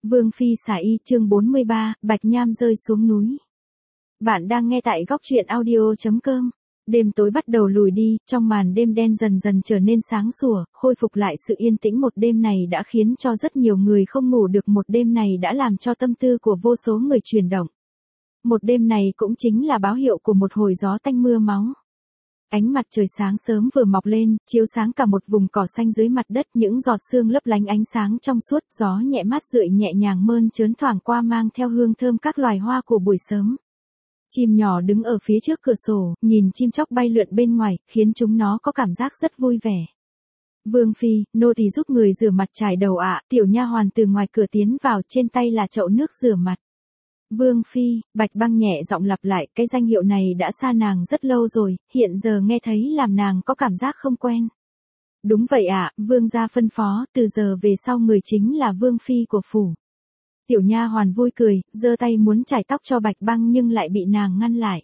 Vương Phi xả y chương 43, Bạch Nham rơi xuống núi. Bạn đang nghe tại góc truyện audio.com. Đêm tối bắt đầu lùi đi, trong màn đêm đen dần dần trở nên sáng sủa, khôi phục lại sự yên tĩnh một đêm này đã khiến cho rất nhiều người không ngủ được, một đêm này đã làm cho tâm tư của vô số người chuyển động. Một đêm này cũng chính là báo hiệu của một hồi gió tanh mưa máu. Ánh mặt trời sáng sớm vừa mọc lên, chiếu sáng cả một vùng cỏ xanh dưới mặt đất, những giọt sương lấp lánh ánh sáng trong suốt, gió nhẹ mát rượi nhẹ nhàng mơn trớn thoảng qua mang theo hương thơm các loài hoa của buổi sớm. Chim nhỏ đứng ở phía trước cửa sổ, nhìn chim chóc bay lượn bên ngoài, khiến chúng nó có cảm giác rất vui vẻ. Vương Phi, nô tỳ giúp người rửa mặt chải đầu ạ. Tiểu nha hoàn từ ngoài cửa tiến vào, trên tay là chậu nước rửa mặt. Vương Phi, Bạch Băng nhẹ giọng lặp lại, cái danh hiệu này đã xa nàng rất lâu rồi, hiện giờ nghe thấy làm nàng có cảm giác không quen. Đúng vậy ạ, vương gia phân phó, từ giờ về sau người chính là Vương Phi của phủ. Tiểu nha hoàn vui cười, giơ tay muốn chải tóc cho Bạch Băng nhưng lại bị nàng ngăn lại.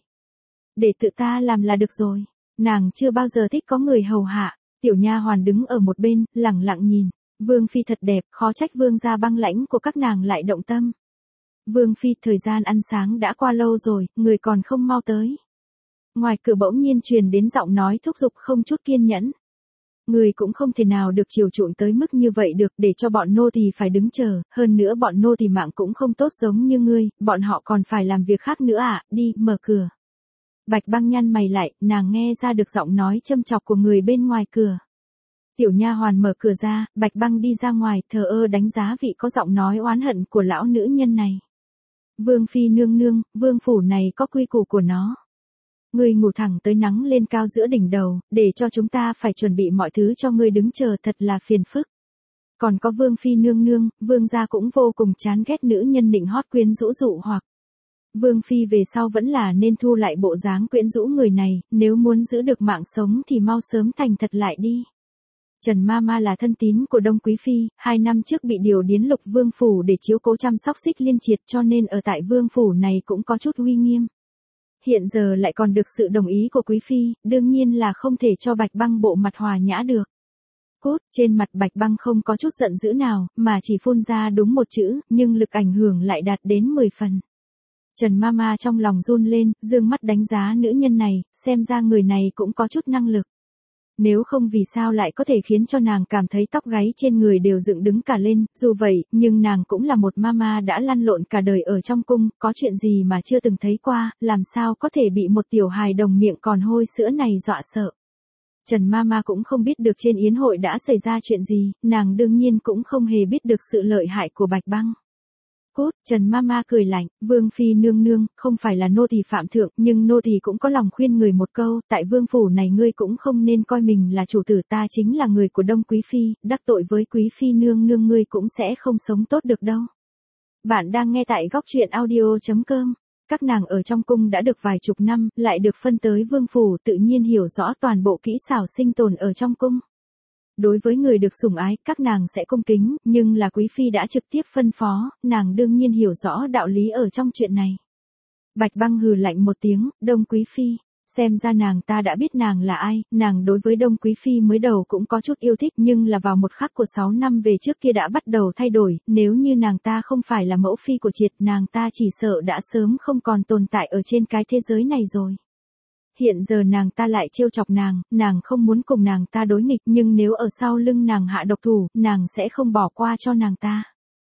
Để tự ta làm là được rồi, nàng chưa bao giờ thích có người hầu hạ. Tiểu nha hoàn đứng ở một bên, lẳng lặng nhìn. Vương Phi thật đẹp, khó trách vương gia băng lãnh của các nàng lại động tâm. Vương Phi, thời gian ăn sáng đã qua lâu rồi, người còn không mau tới. Ngoài cửa bỗng nhiên truyền đến giọng nói thúc giục không chút kiên nhẫn. Người cũng không thể nào được chiều chuộng tới mức như vậy được, để cho bọn nô tỳ phải đứng chờ, hơn nữa bọn nô tỳ mạng cũng không tốt giống như ngươi, bọn họ còn phải làm việc khác nữa à, đi, mở cửa. Bạch Băng nhăn mày lại, nàng nghe ra được giọng nói châm chọc của người bên ngoài cửa. Tiểu nha hoàn mở cửa ra, Bạch Băng đi ra ngoài, thờ ơ đánh giá vị có giọng nói oán hận của lão nữ nhân này. Vương Phi nương nương, vương phủ này có quy củ của nó. Ngươi ngủ thẳng tới nắng lên cao giữa đỉnh đầu, để cho chúng ta phải chuẩn bị mọi thứ cho ngươi đứng chờ, thật là phiền phức. Còn có Vương Phi nương nương, vương gia cũng vô cùng chán ghét nữ nhân nịnh hót quyến rũ dụ hoặc. Vương Phi về sau vẫn là nên thu lại bộ dáng quyến rũ người này, nếu muốn giữ được mạng sống thì mau sớm thành thật lại đi. Trần Mama là thân tín của Đông Quý Phi, 2 năm trước bị điều đến Lục Vương Phủ để chiếu cố chăm sóc Xích Liên Triệt, cho nên ở tại Vương Phủ này cũng có chút uy nghiêm. Hiện giờ lại còn được sự đồng ý của Quý Phi, đương nhiên là không thể cho Bạch Băng bộ mặt hòa nhã được. Cút, trên mặt Bạch Băng không có chút giận dữ nào, mà chỉ phun ra đúng một chữ, nhưng lực ảnh hưởng lại đạt đến 10 phần. Trần Mama trong lòng run lên, dương mắt đánh giá nữ nhân này, xem ra người này cũng có chút năng lực. Nếu không vì sao lại có thể khiến cho nàng cảm thấy tóc gáy trên người đều dựng đứng cả lên, dù vậy, nhưng nàng cũng là một mama đã lăn lộn cả đời ở trong cung, có chuyện gì mà chưa từng thấy qua, làm sao có thể bị một tiểu hài đồng miệng còn hôi sữa này dọa sợ. Trần Mama cũng không biết được trên yến hội đã xảy ra chuyện gì, nàng đương nhiên cũng không hề biết được sự lợi hại của Bạch Băng. Cút, Trần Mama cười lạnh, Vương Phi nương nương, không phải là nô tỳ phạm thượng, nhưng nô tỳ cũng có lòng khuyên người một câu, tại vương phủ này ngươi cũng không nên coi mình là chủ tử, ta chính là người của Đông Quý Phi, đắc tội với Quý Phi nương nương ngươi cũng sẽ không sống tốt được đâu. Bạn đang nghe tại góc truyện audio.com. Các nàng ở trong cung đã được vài chục năm, lại được phân tới vương phủ, tự nhiên hiểu rõ toàn bộ kỹ xảo sinh tồn ở trong cung. Đối với người được sủng ái, các nàng sẽ cung kính, nhưng là Quý Phi đã trực tiếp phân phó, nàng đương nhiên hiểu rõ đạo lý ở trong chuyện này. Bạch Băng hừ lạnh một tiếng, Đông Quý Phi, xem ra nàng ta đã biết nàng là ai, nàng đối với Đông Quý Phi mới đầu cũng có chút yêu thích, nhưng là vào một khắc của 6 năm về trước kia đã bắt đầu thay đổi, nếu như nàng ta không phải là mẫu phi của Triệt, nàng ta chỉ sợ đã sớm không còn tồn tại ở trên cái thế giới này rồi. Hiện giờ nàng ta lại trêu chọc nàng không muốn cùng nàng ta đối nghịch, nhưng nếu ở sau lưng nàng hạ độc thủ, nàng sẽ không bỏ qua cho nàng ta.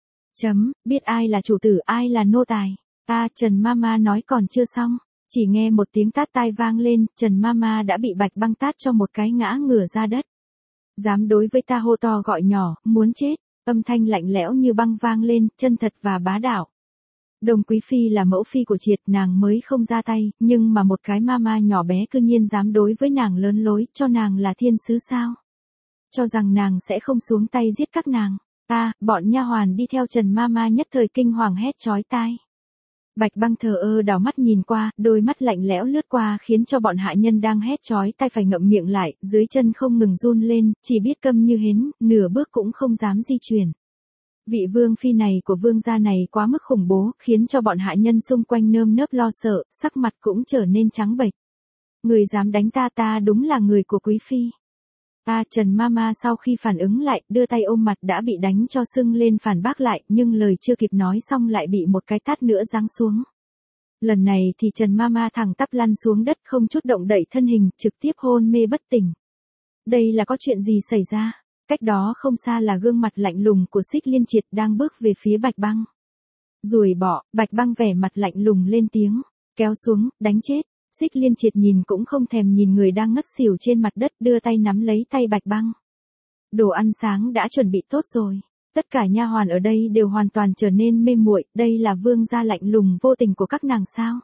Biết ai là chủ tử, ai là nô tài. Trần Mama nói còn chưa xong, chỉ nghe một tiếng tát tai vang lên, Trần Mama đã bị Bạch Băng tát cho một cái ngã ngửa ra đất. Dám đối với ta hô to gọi nhỏ, muốn chết, âm thanh lạnh lẽo như băng vang lên, chân thật và bá đạo. Đông Quý Phi là mẫu phi của Triệt, nàng mới không ra tay, nhưng mà một cái mama nhỏ bé cư nhiên dám đối với nàng lớn lối, cho nàng là thiên sứ sao? Cho rằng nàng sẽ không xuống tay giết các nàng. Bọn nha hoàn đi theo Trần Mama nhất thời kinh hoàng hét chói tai. Bạch Băng thờ ơ đảo mắt nhìn qua, đôi mắt lạnh lẽo lướt qua khiến cho bọn hạ nhân đang hét chói tai phải ngậm miệng lại, dưới chân không ngừng run lên, chỉ biết câm như hến, nửa bước cũng không dám di chuyển. Vị Vương Phi này của vương gia này quá mức khủng bố, khiến cho bọn hạ nhân xung quanh nơm nớp lo sợ, sắc mặt cũng trở nên trắng bệch. Người dám đánh ta, ta đúng là người của Quý Phi. Trần Mama sau khi phản ứng lại, đưa tay ôm mặt đã bị đánh cho sưng lên phản bác lại, nhưng lời chưa kịp nói xong lại bị một cái tát nữa giáng xuống. Lần này thì Trần Mama thẳng tắp lăn xuống đất không chút động đậy thân hình, trực tiếp hôn mê bất tỉnh. Đây là có chuyện gì xảy ra? Cách đó không xa là gương mặt lạnh lùng của Xích Liên Triệt đang bước về phía Bạch Băng. Ruồi bọ, Bạch Băng vẻ mặt lạnh lùng lên tiếng, kéo xuống, đánh chết. Xích Liên Triệt nhìn cũng không thèm nhìn người đang ngất xỉu trên mặt đất, đưa tay nắm lấy tay Bạch Băng. Đồ ăn sáng đã chuẩn bị tốt rồi. Tất cả nha hoàn ở đây đều hoàn toàn trở nên mê muội, đây là vương gia lạnh lùng vô tình của các nàng sao?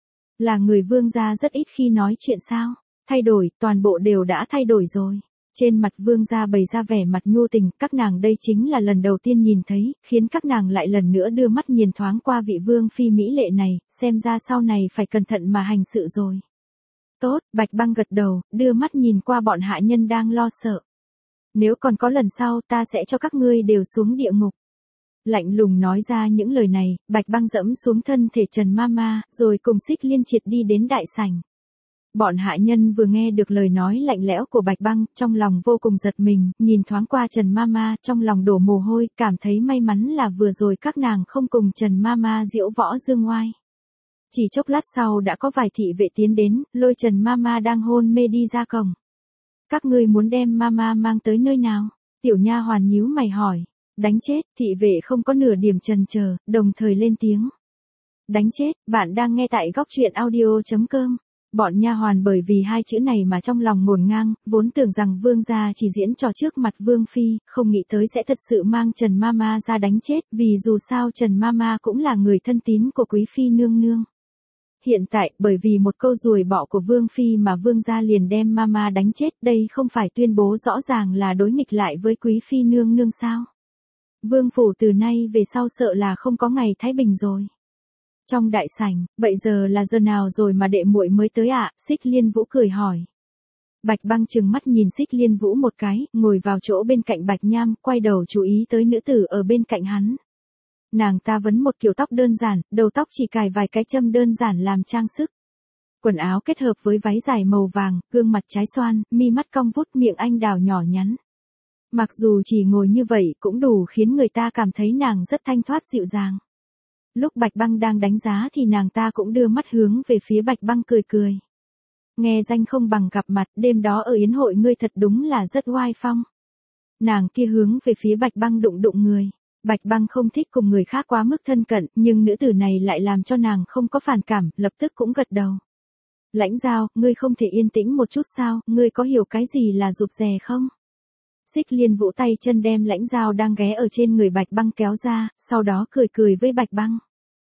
Là người vương gia rất ít khi nói chuyện sao? Thay đổi, toàn bộ đều đã thay đổi rồi. Trên mặt vương gia bày ra vẻ mặt nhu tình, các nàng đây chính là lần đầu tiên nhìn thấy, khiến các nàng lại lần nữa đưa mắt nhìn thoáng qua vị vương phi mỹ lệ này, xem ra sau này phải cẩn thận mà hành sự rồi. Tốt, Bạch Băng gật đầu, đưa mắt nhìn qua bọn hạ nhân đang lo sợ. Nếu còn có lần sau ta sẽ cho các ngươi đều xuống địa ngục. Lạnh lùng nói ra những lời này, Bạch Băng dẫm xuống thân thể Trần Mama, rồi cùng Xích Liên Triệt đi đến đại sảnh. Bọn hạ nhân vừa nghe được lời nói lạnh lẽo của Bạch Băng, trong lòng vô cùng giật mình, nhìn thoáng qua Trần Mama, trong lòng đổ mồ hôi, cảm thấy may mắn là vừa rồi các nàng không cùng Trần Mama diễu võ dương oai. Chỉ chốc lát sau đã có vài thị vệ tiến đến, lôi Trần Mama đang hôn mê đi ra cổng. Các ngươi muốn đem Mama mang tới nơi nào? Tiểu nha hoàn nhíu mày hỏi. Đánh chết, thị vệ không có nửa điểm chần chờ, đồng thời lên tiếng. Đánh chết, bạn đang nghe tại góc truyện audio.com. Bọn nha hoàn bởi vì hai chữ này mà trong lòng ngổn ngang, vốn tưởng rằng vương gia chỉ diễn trò trước mặt vương phi, không nghĩ tới sẽ thật sự mang Trần Mama ra đánh chết, vì dù sao Trần Mama cũng là người thân tín của quý phi nương nương. Hiện tại, bởi vì một câu ruồi bọ của vương phi mà vương gia liền đem Mama đánh chết, đây không phải tuyên bố rõ ràng là đối nghịch lại với quý phi nương nương sao? Vương phủ từ nay về sau sợ là không có ngày thái bình rồi. Trong đại sảnh, vậy giờ là giờ nào rồi mà đệ muội mới tới ạ? Xích Liên Vũ cười hỏi. Bạch Băng trừng mắt nhìn Xích Liên Vũ một cái, ngồi vào chỗ bên cạnh Bạch Nham, quay đầu chú ý tới nữ tử ở bên cạnh hắn. Nàng ta vấn một kiểu tóc đơn giản, đầu tóc chỉ cài vài cái châm đơn giản làm trang sức. Quần áo kết hợp với váy dài màu vàng, gương mặt trái xoan, mi mắt cong vút, miệng anh đào nhỏ nhắn. Mặc dù chỉ ngồi như vậy cũng đủ khiến người ta cảm thấy nàng rất thanh thoát dịu dàng. Lúc Bạch Băng đang đánh giá thì nàng ta cũng đưa mắt hướng về phía Bạch Băng cười cười. Nghe danh không bằng gặp mặt, đêm đó ở yến hội ngươi thật đúng là rất oai phong. Nàng kia hướng về phía Bạch Băng đụng đụng người. Bạch Băng không thích cùng người khác quá mức thân cận, nhưng nữ tử này lại làm cho nàng không có phản cảm, lập tức cũng gật đầu. Lãnh Giao, ngươi không thể yên tĩnh một chút sao, ngươi có hiểu cái gì là rụt rè không? Xích Liên Vũ tay chân đem Lãnh Giao đang ghé ở trên người Bạch Băng kéo ra, sau đó cười cười với Bạch Băng.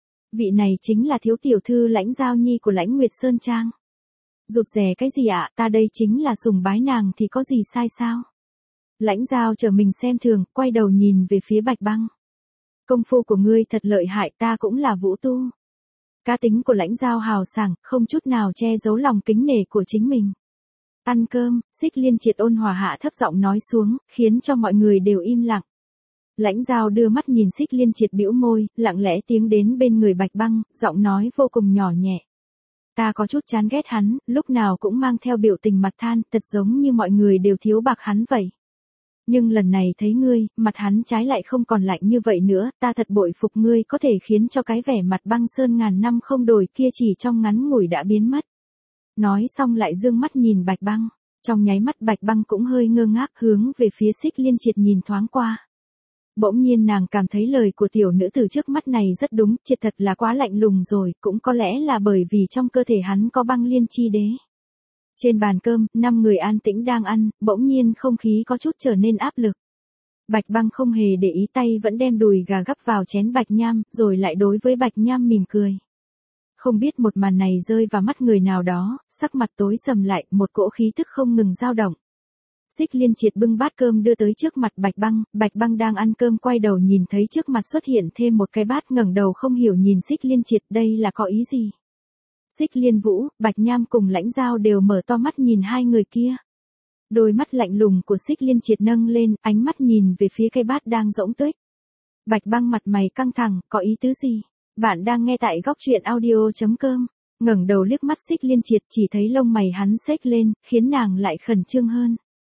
Vị này chính là thiếu tiểu thư Lãnh Giao nhi của Lãnh Nguyệt Sơn Trang. Rụt rè cái gì ạ, ta đây chính là sùng bái nàng thì có gì sai sao? Lãnh Giao trở mình xem thường, quay đầu nhìn về phía Bạch Băng. Công phu của ngươi thật lợi hại, ta cũng là vũ tu. Cá tính của Lãnh Giao hào sảng, không chút nào che giấu lòng kính nể của chính mình. Ăn cơm, Xích Liên Triệt ôn hòa hạ thấp giọng nói xuống, khiến cho mọi người đều im lặng. Lãnh Giao đưa mắt nhìn Xích Liên Triệt bĩu môi, lặng lẽ tiến đến bên người Bạch Băng, giọng nói vô cùng nhỏ nhẹ. Ta có chút chán ghét hắn, lúc nào cũng mang theo biểu tình mặt than, thật giống như mọi người đều thiếu bạc hắn vậy. Nhưng lần này thấy ngươi, mặt hắn trái lại không còn lạnh như vậy nữa, ta thật bội phục ngươi có thể khiến cho cái vẻ mặt băng sơn ngàn năm không đổi kia chỉ trong ngắn ngủi đã biến mất. Nói xong lại dương mắt nhìn Bạch Băng, trong nháy mắt Bạch Băng cũng hơi ngơ ngác hướng về phía Xích Liên Triệt nhìn thoáng qua. Bỗng nhiên nàng cảm thấy lời của tiểu nữ tử trước mắt này rất đúng, triệt thật là quá lạnh lùng rồi, cũng có lẽ là bởi vì trong cơ thể hắn có băng liên chi đế. Trên bàn cơm, 5 người an tĩnh đang ăn, bỗng nhiên không khí có chút trở nên áp lực. Bạch Băng không hề để ý tay vẫn đem đùi gà gắp vào chén Bạch Nham, rồi lại đối với Bạch Nham mỉm cười. Không biết một màn này rơi vào mắt người nào đó, sắc mặt tối sầm lại, một cỗ khí tức không ngừng dao động. Xích Liên Triệt bưng bát cơm đưa tới trước mặt Bạch Băng đang ăn cơm quay đầu nhìn thấy trước mặt xuất hiện thêm một cái bát, ngẩng đầu không hiểu nhìn Xích Liên Triệt, đây là có ý gì? Xích Liên Vũ, Bạch Nham cùng Lãnh Giao đều mở to mắt nhìn hai người kia. Đôi mắt lạnh lùng của Xích Liên Triệt nâng lên, ánh mắt nhìn về phía cái bát đang rỗng tuếch. Bạch Băng mặt mày căng thẳng, có ý tứ gì? Bạn đang nghe tại góc truyện audio.com. Ngẩng đầu liếc mắt Xích Liên Triệt, chỉ thấy lông mày hắn xếch lên, khiến nàng lại khẩn trương hơn.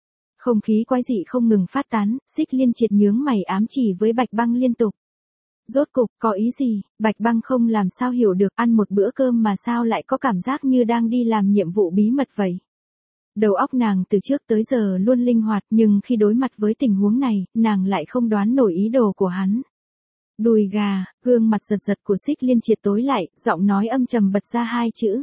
Không khí quái dị không ngừng phát tán, Xích Liên Triệt nhướng mày ám chỉ với Bạch Băng liên tục. Rốt cục, có ý gì? Bạch Băng không làm sao hiểu được, ăn một bữa cơm mà sao lại có cảm giác như đang đi làm nhiệm vụ bí mật vậy. Đầu óc nàng từ trước tới giờ luôn linh hoạt, nhưng khi đối mặt với tình huống này, nàng lại không đoán nổi ý đồ của hắn. Đùi gà, gương mặt giật giật của Xích Liên Triệt tối lại, giọng nói âm trầm bật ra hai chữ.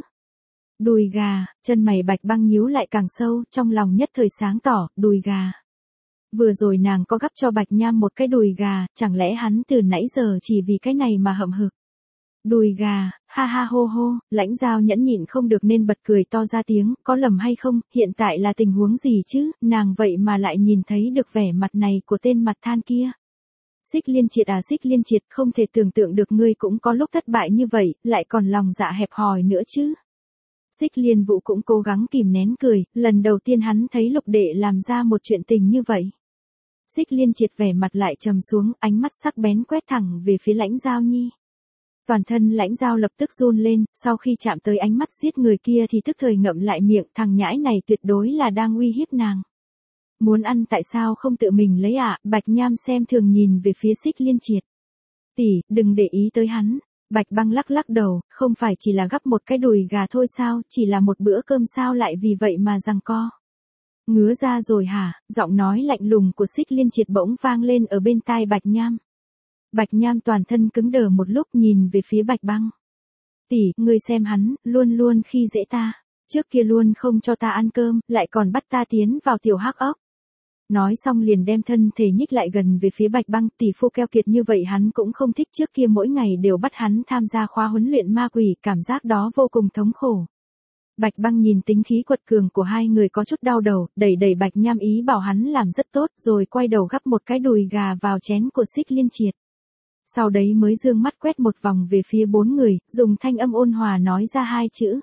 Đùi gà, chân mày Bạch Băng nhíu lại càng sâu, trong lòng nhất thời sáng tỏ, đùi gà. Vừa rồi nàng có gắp cho Bạch Nham một cái đùi gà, chẳng lẽ hắn từ nãy giờ chỉ vì cái này mà hậm hực. Đùi gà, ha ha hô hô, Lãnh Giao nhẫn nhịn không được nên bật cười to ra tiếng, có lầm hay không, hiện tại là tình huống gì chứ, nàng vậy mà lại nhìn thấy được vẻ mặt này của tên mặt than kia. Xích Liên Triệt à, Xích Liên Triệt, không thể tưởng tượng được ngươi cũng có lúc thất bại như vậy, lại còn lòng dạ hẹp hòi nữa chứ. Xích Liên Vũ cũng cố gắng kìm nén cười, lần đầu tiên hắn thấy Lục Đệ làm ra một chuyện tình như vậy. Xích Liên Triệt vẻ mặt lại trầm xuống, ánh mắt sắc bén quét thẳng về phía Lãnh Giao Nhi. Toàn thân Lãnh Giao lập tức run lên, sau khi chạm tới ánh mắt giết người kia thì tức thời ngậm lại miệng, thằng nhãi này tuyệt đối là đang uy hiếp nàng. Muốn ăn tại sao không tự mình lấy ạ? Bạch Nham xem thường nhìn về phía Xích Liên Triệt. Tỷ, đừng để ý tới hắn. Bạch Băng lắc lắc đầu, không phải chỉ là gắp một cái đùi gà thôi sao, chỉ là một bữa cơm sao lại vì vậy mà giằng co. Ngứa ra rồi hả? Giọng nói lạnh lùng của Xích Liên Triệt bỗng vang lên ở bên tai Bạch Nham. Bạch Nham toàn thân cứng đờ một lúc nhìn về phía Bạch Băng. Tỷ, ngươi xem hắn, luôn luôn khi dễ ta. Trước kia luôn không cho ta ăn cơm, lại còn bắt ta tiến vào tiểu hắc ốc. Nói xong liền đem thân thể nhích lại gần về phía Bạch Băng, tỷ phu keo kiệt như vậy hắn cũng không thích, trước kia mỗi ngày đều bắt hắn tham gia khóa huấn luyện ma quỷ, cảm giác đó vô cùng thống khổ. Bạch Băng nhìn tính khí quật cường của hai người có chút đau đầu, đẩy đẩy Bạch Nham ý bảo hắn làm rất tốt, rồi quay đầu gắp một cái đùi gà vào chén của Xích Liên Triệt. Sau đấy mới dương mắt quét một vòng về phía bốn người, dùng thanh âm ôn hòa nói ra hai chữ.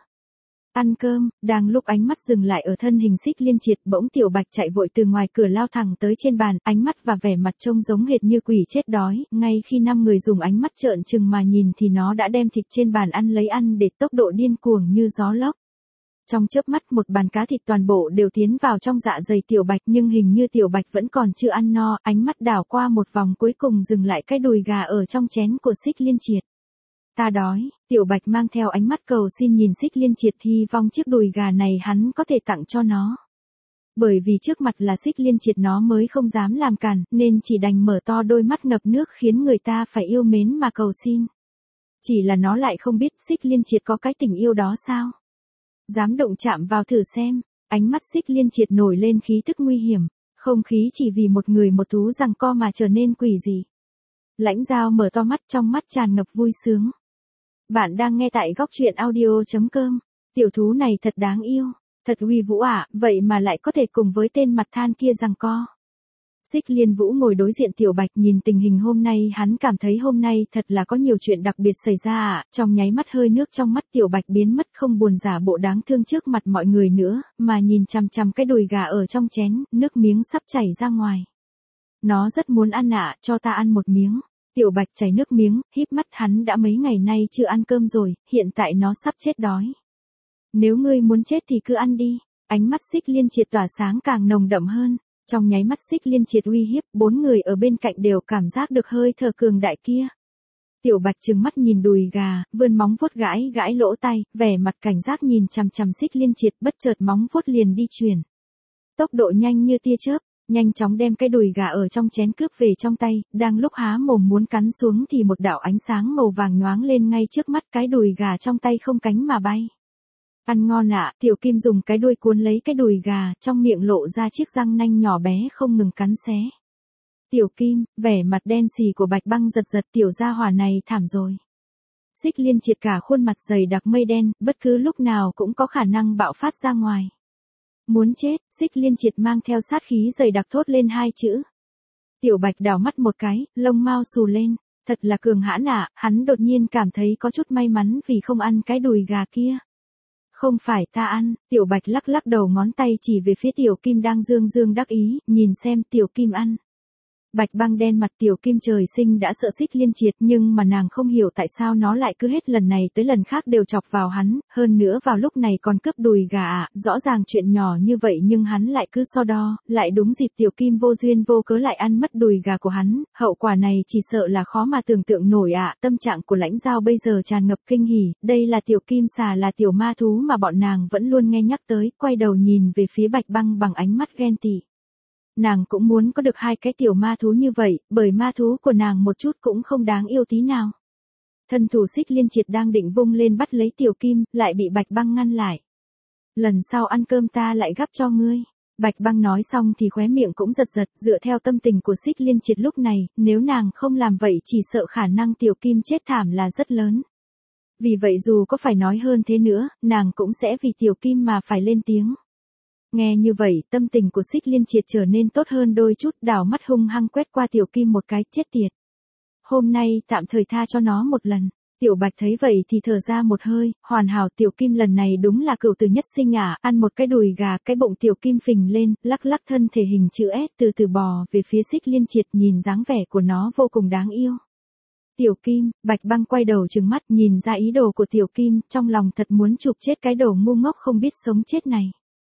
Ăn cơm. Đang lúc ánh mắt dừng lại ở thân hình Xích Liên Triệt, bỗng Tiểu Bạch chạy vội từ ngoài cửa lao thẳng tới trên bàn, ánh mắt và vẻ mặt trông giống hệt như quỷ chết đói, ngay khi 5 người dùng ánh mắt trợn trừng mà nhìn thì nó đã đem thịt trên bàn ăn lấy ăn để tốc độ điên cuồng như gió lốc. Trong chớp mắt một bàn cá thịt toàn bộ đều tiến vào trong dạ dày Tiểu Bạch, nhưng hình như Tiểu Bạch vẫn còn chưa ăn no, ánh mắt đảo qua một vòng cuối cùng dừng lại cái đùi gà ở trong chén của Xích Liên Triệt. Ta đói. Tiểu Bạch mang theo ánh mắt cầu xin nhìn Xích Liên Triệt, hy vọng chiếc đùi gà này hắn có thể tặng cho nó. Bởi vì trước mặt là Xích Liên Triệt nó mới không dám làm cản, nên chỉ đành mở to đôi mắt ngập nước khiến người ta phải yêu mến mà cầu xin. Chỉ là nó lại không biết Xích Liên Triệt có cái tình yêu đó sao. Dám động chạm vào thử xem. Ánh mắt Xích Liên Triệt nổi lên khí tức nguy hiểm, không khí chỉ vì một người một thú giằng co mà trở nên quỷ dị. Lãnh Giao mở to mắt, trong mắt tràn ngập vui sướng. Bạn đang nghe tại góc truyện audio.com. Tiểu thú này thật đáng yêu, thật uy vũ ạ, vậy mà lại có thể cùng với tên mặt than kia giằng co. Xích Liên Vũ ngồi đối diện Tiểu Bạch, nhìn tình hình hôm nay hắn cảm thấy hôm nay thật là có nhiều chuyện đặc biệt xảy ra ạ, trong nháy mắt hơi nước trong mắt Tiểu Bạch biến mất, không buồn giả bộ đáng thương trước mặt mọi người nữa, mà nhìn chằm chằm cái đùi gà ở trong chén, nước miếng sắp chảy ra ngoài. Nó rất muốn ăn ạ, cho ta ăn một miếng. Tiểu Bạch chảy nước miếng, híp mắt, hắn đã mấy ngày nay chưa ăn cơm rồi, hiện tại nó sắp chết đói. Nếu ngươi muốn chết thì cứ ăn đi. Ánh mắt Xích Liên Triệt tỏa sáng càng nồng đậm hơn. Trong nháy mắt Xích Liên Triệt uy hiếp, 4 người ở bên cạnh đều cảm giác được hơi thở cường đại kia. Tiểu Bạch trừng mắt nhìn đùi gà, vươn móng vuốt gãi gãi lỗ tai, vẻ mặt cảnh giác nhìn chằm chằm Xích Liên Triệt, bất chợt móng vuốt liền đi chuyển. Tốc độ nhanh như tia chớp, nhanh chóng đem cái đùi gà ở trong chén cướp về trong tay, đang lúc há mồm muốn cắn xuống thì một đạo ánh sáng màu vàng nhoáng lên ngay trước mắt, cái đùi gà trong tay không cánh mà bay. Ăn ngon ạ, Tiểu Kim dùng cái đuôi cuốn lấy cái đùi gà, trong miệng lộ ra chiếc răng nanh nhỏ bé không ngừng cắn xé. Tiểu Kim, vẻ mặt đen xì của Bạch Băng giật giật, tiểu gia hỏa này thảm rồi. Xích Liên Triệt cả khuôn mặt dày đặc mây đen, bất cứ lúc nào cũng có khả năng bạo phát ra ngoài. Muốn chết. Xích Liên Triệt mang theo sát khí dày đặc thốt lên hai chữ. Tiểu Bạch đảo mắt một cái, lông mao xù lên, thật là cường hãn ạ, hắn đột nhiên cảm thấy có chút may mắn vì không ăn cái đùi gà kia. Không phải ta ăn. Tiểu Bạch lắc lắc đầu, ngón tay chỉ về phía Tiểu Kim đang dương dương đắc ý, nhìn xem Tiểu Kim ăn. Bạch Băng đen mặt, Tiểu Kim trời sinh đã sợ Xích Liên Triệt, nhưng mà nàng không hiểu tại sao nó lại cứ hết lần này tới lần khác đều chọc vào hắn, hơn nữa vào lúc này còn cướp đùi gà rõ ràng chuyện nhỏ như vậy nhưng hắn lại cứ so đo, lại đúng dịp Tiểu Kim vô duyên vô cớ lại ăn mất đùi gà của hắn, hậu quả này chỉ sợ là khó mà tưởng tượng nổi Tâm trạng của Lãnh Giao bây giờ tràn ngập kinh hỉ, đây là Tiểu Kim xà, là tiểu ma thú mà bọn nàng vẫn luôn nghe nhắc tới, quay đầu nhìn về phía Bạch Băng bằng ánh mắt ghen tị. Nàng cũng muốn có được hai cái tiểu ma thú như vậy, bởi ma thú của nàng một chút cũng không đáng yêu tí nào. Thân thủ Xích Liên Triệt đang định vung lên bắt lấy Tiểu Kim, lại bị Bạch Băng ngăn lại. Lần sau ăn cơm ta lại gắp cho ngươi. Bạch Băng nói xong thì khóe miệng cũng giật giật, dựa theo tâm tình của Xích Liên Triệt lúc này, nếu nàng không làm vậy chỉ sợ khả năng Tiểu Kim chết thảm là rất lớn. Vì vậy dù có phải nói hơn thế nữa, nàng cũng sẽ vì Tiểu Kim mà phải lên tiếng. Nghe như vậy, tâm tình của Xích Liên Triệt trở nên tốt hơn đôi chút, đảo mắt hung hăng quét qua Tiểu Kim một cái, chết tiệt. Hôm nay tạm thời tha cho nó một lần. Tiểu Bạch thấy vậy thì thở ra một hơi, hoàn hảo, Tiểu Kim lần này đúng là cửu tử nhất sinh ăn một cái đùi gà, cái bụng Tiểu Kim phình lên, lắc lắc thân thể hình chữ S từ từ bò về phía Xích Liên Triệt, nhìn dáng vẻ của nó vô cùng đáng yêu. Tiểu Kim, Bạch Băng quay đầu trừng mắt nhìn ra ý đồ của Tiểu Kim, trong lòng thật muốn chụp chết cái đồ ngu ngốc không biết sống chết này.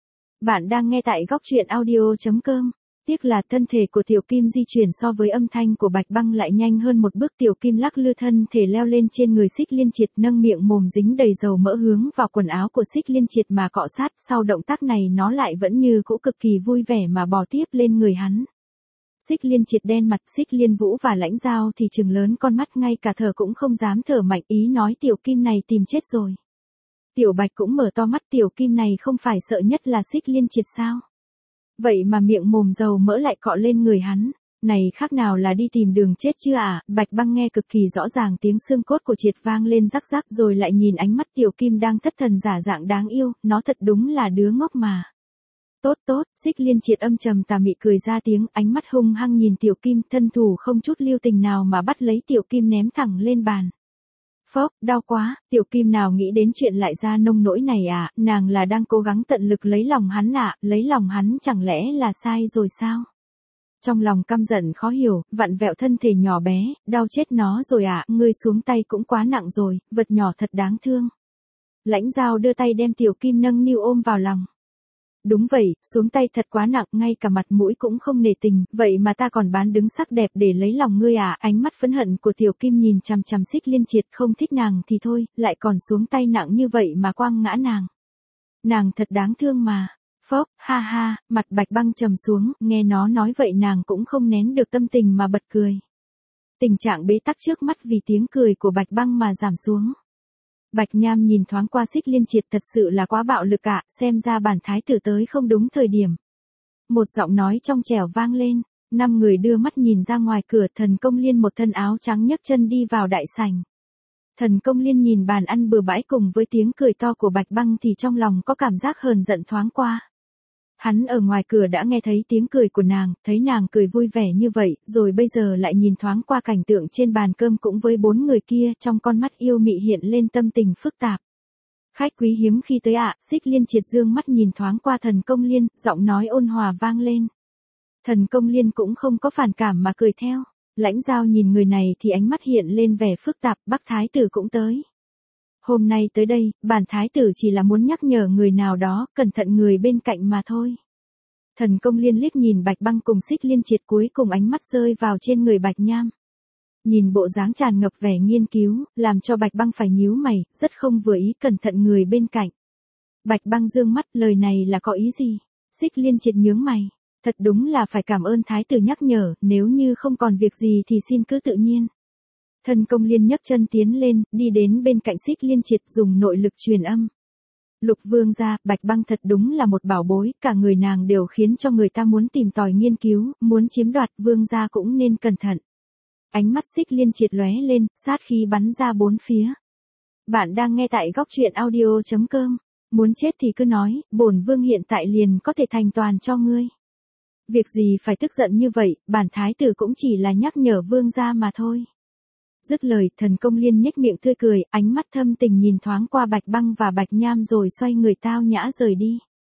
Bạn đang nghe tại góc truyện audio.com. Tiếc là thân thể của Tiểu Kim di chuyển so với âm thanh của Bạch Băng lại nhanh hơn một bước. Tiểu Kim lắc lư thân thể leo lên trên người Xích Liên Triệt, nâng miệng mồm dính đầy dầu mỡ hướng vào quần áo của Xích Liên Triệt mà cọ sát. Sau động tác này nó lại vẫn như cũ cực kỳ vui vẻ mà bò tiếp lên người hắn. Xích Liên Triệt đen mặt, Xích Liên Vũ và Lãnh Giao thì trừng lớn con mắt, ngay cả thở cũng không dám thở mạnh, ý nói Tiểu Kim này tìm chết rồi. Tiểu Bạch cũng mở to mắt, Tiểu Kim này không phải sợ nhất là Xích Liên Triệt sao? Vậy mà miệng mồm dầu mỡ lại cọ lên người hắn, này khác nào là đi tìm đường chết chứ Bạch Băng nghe cực kỳ rõ ràng tiếng xương cốt của Triệt vang lên rắc rắc, rồi lại nhìn ánh mắt Tiểu Kim đang thất thần giả dạng đáng yêu, nó thật đúng là đứa ngốc mà. Tốt tốt, Xích Liên Triệt âm trầm tà mị cười ra tiếng, ánh mắt hung hăng nhìn Tiểu Kim, thân thủ không chút lưu tình nào mà bắt lấy Tiểu Kim ném thẳng lên bàn. Phốc, đau quá, Tiểu Kim nào nghĩ đến chuyện lại ra nông nỗi này nàng là đang cố gắng tận lực lấy lòng hắn lấy lòng hắn chẳng lẽ là sai rồi sao? Trong lòng căm giận khó hiểu, vặn vẹo thân thể nhỏ bé, đau chết nó rồi ngươi xuống tay cũng quá nặng rồi, vật nhỏ thật đáng thương. Lãnh Giao đưa tay đem Tiểu Kim nâng niu ôm vào lòng. Đúng vậy, xuống tay thật quá nặng, ngay cả mặt mũi cũng không nể tình, vậy mà ta còn bán đứng sắc đẹp để lấy lòng ngươi Ánh mắt phẫn hận của Tiểu Kim nhìn chằm chằm Xích Liên Triệt, không thích nàng thì thôi, lại còn xuống tay nặng như vậy mà quăng ngã nàng. Nàng thật đáng thương mà. Phốc, ha ha, mặt Bạch Băng trầm xuống, nghe nó nói vậy nàng cũng không nén được tâm tình mà bật cười. Tình trạng bế tắc trước mắt vì tiếng cười của Bạch Băng mà giảm xuống. Bạch Nham nhìn thoáng qua Xích Liên Triệt, thật sự là quá bạo lực xem ra bản thái tử tới không đúng thời điểm. Một giọng nói trong trẻo vang lên, 5 người đưa mắt nhìn ra ngoài cửa, Thần Công Liên một thân áo trắng nhấc chân đi vào đại sảnh. Thần Công Liên nhìn bàn ăn bừa bãi cùng với tiếng cười to của Bạch Băng thì trong lòng có cảm giác hờn giận thoáng qua. Hắn ở ngoài cửa đã nghe thấy tiếng cười của nàng, thấy nàng cười vui vẻ như vậy, rồi bây giờ lại nhìn thoáng qua cảnh tượng trên bàn cơm cũng với 4 người kia, trong con mắt yêu mị hiện lên tâm tình phức tạp. Khách quý hiếm khi tới Xích Liên Triệt dương mắt nhìn thoáng qua Thần Công Liên, giọng nói ôn hòa vang lên. Thần Công Liên cũng không có phản cảm mà cười theo. Lãnh Giao nhìn người này thì ánh mắt hiện lên vẻ phức tạp, Bắc thái tử cũng tới. Hôm nay tới đây, bản thái tử chỉ là muốn nhắc nhở người nào đó, cẩn thận người bên cạnh mà thôi. Thần Công Liên liếc nhìn Bạch Băng cùng Xích Liên Triệt, cuối cùng ánh mắt rơi vào trên người Bạch Nham. Nhìn bộ dáng tràn ngập vẻ nghiên cứu, làm cho Bạch Băng phải nhíu mày, rất không vừa ý, cẩn thận người bên cạnh. Bạch Băng dương mắt, lời này là có ý gì? Xích Liên Triệt nhướng mày. Thật đúng là phải cảm ơn thái tử nhắc nhở, nếu như không còn việc gì thì xin cứ tự nhiên. Thần Công Liên nhấc chân tiến lên, đi đến bên cạnh Xích Liên Triệt dùng nội lực truyền âm. Lục vương gia, Bạch Băng thật đúng là một bảo bối, cả người nàng đều khiến cho người ta muốn tìm tòi nghiên cứu, muốn chiếm đoạt, vương gia cũng nên cẩn thận. Ánh mắt Xích Liên Triệt lóe lên, sát khí bắn ra bốn phía. Bạn đang nghe tại góc truyện audio.com. Muốn chết thì cứ nói, bổn vương hiện tại liền có thể thành toàn cho ngươi. Việc gì phải tức giận như vậy, bản thái tử cũng chỉ là nhắc nhở vương gia mà thôi. Dứt lời, Thần Công Liên nhếch miệng tươi cười, ánh mắt thâm tình nhìn thoáng qua Bạch Băng và Bạch Nham rồi xoay người tao nhã rời đi.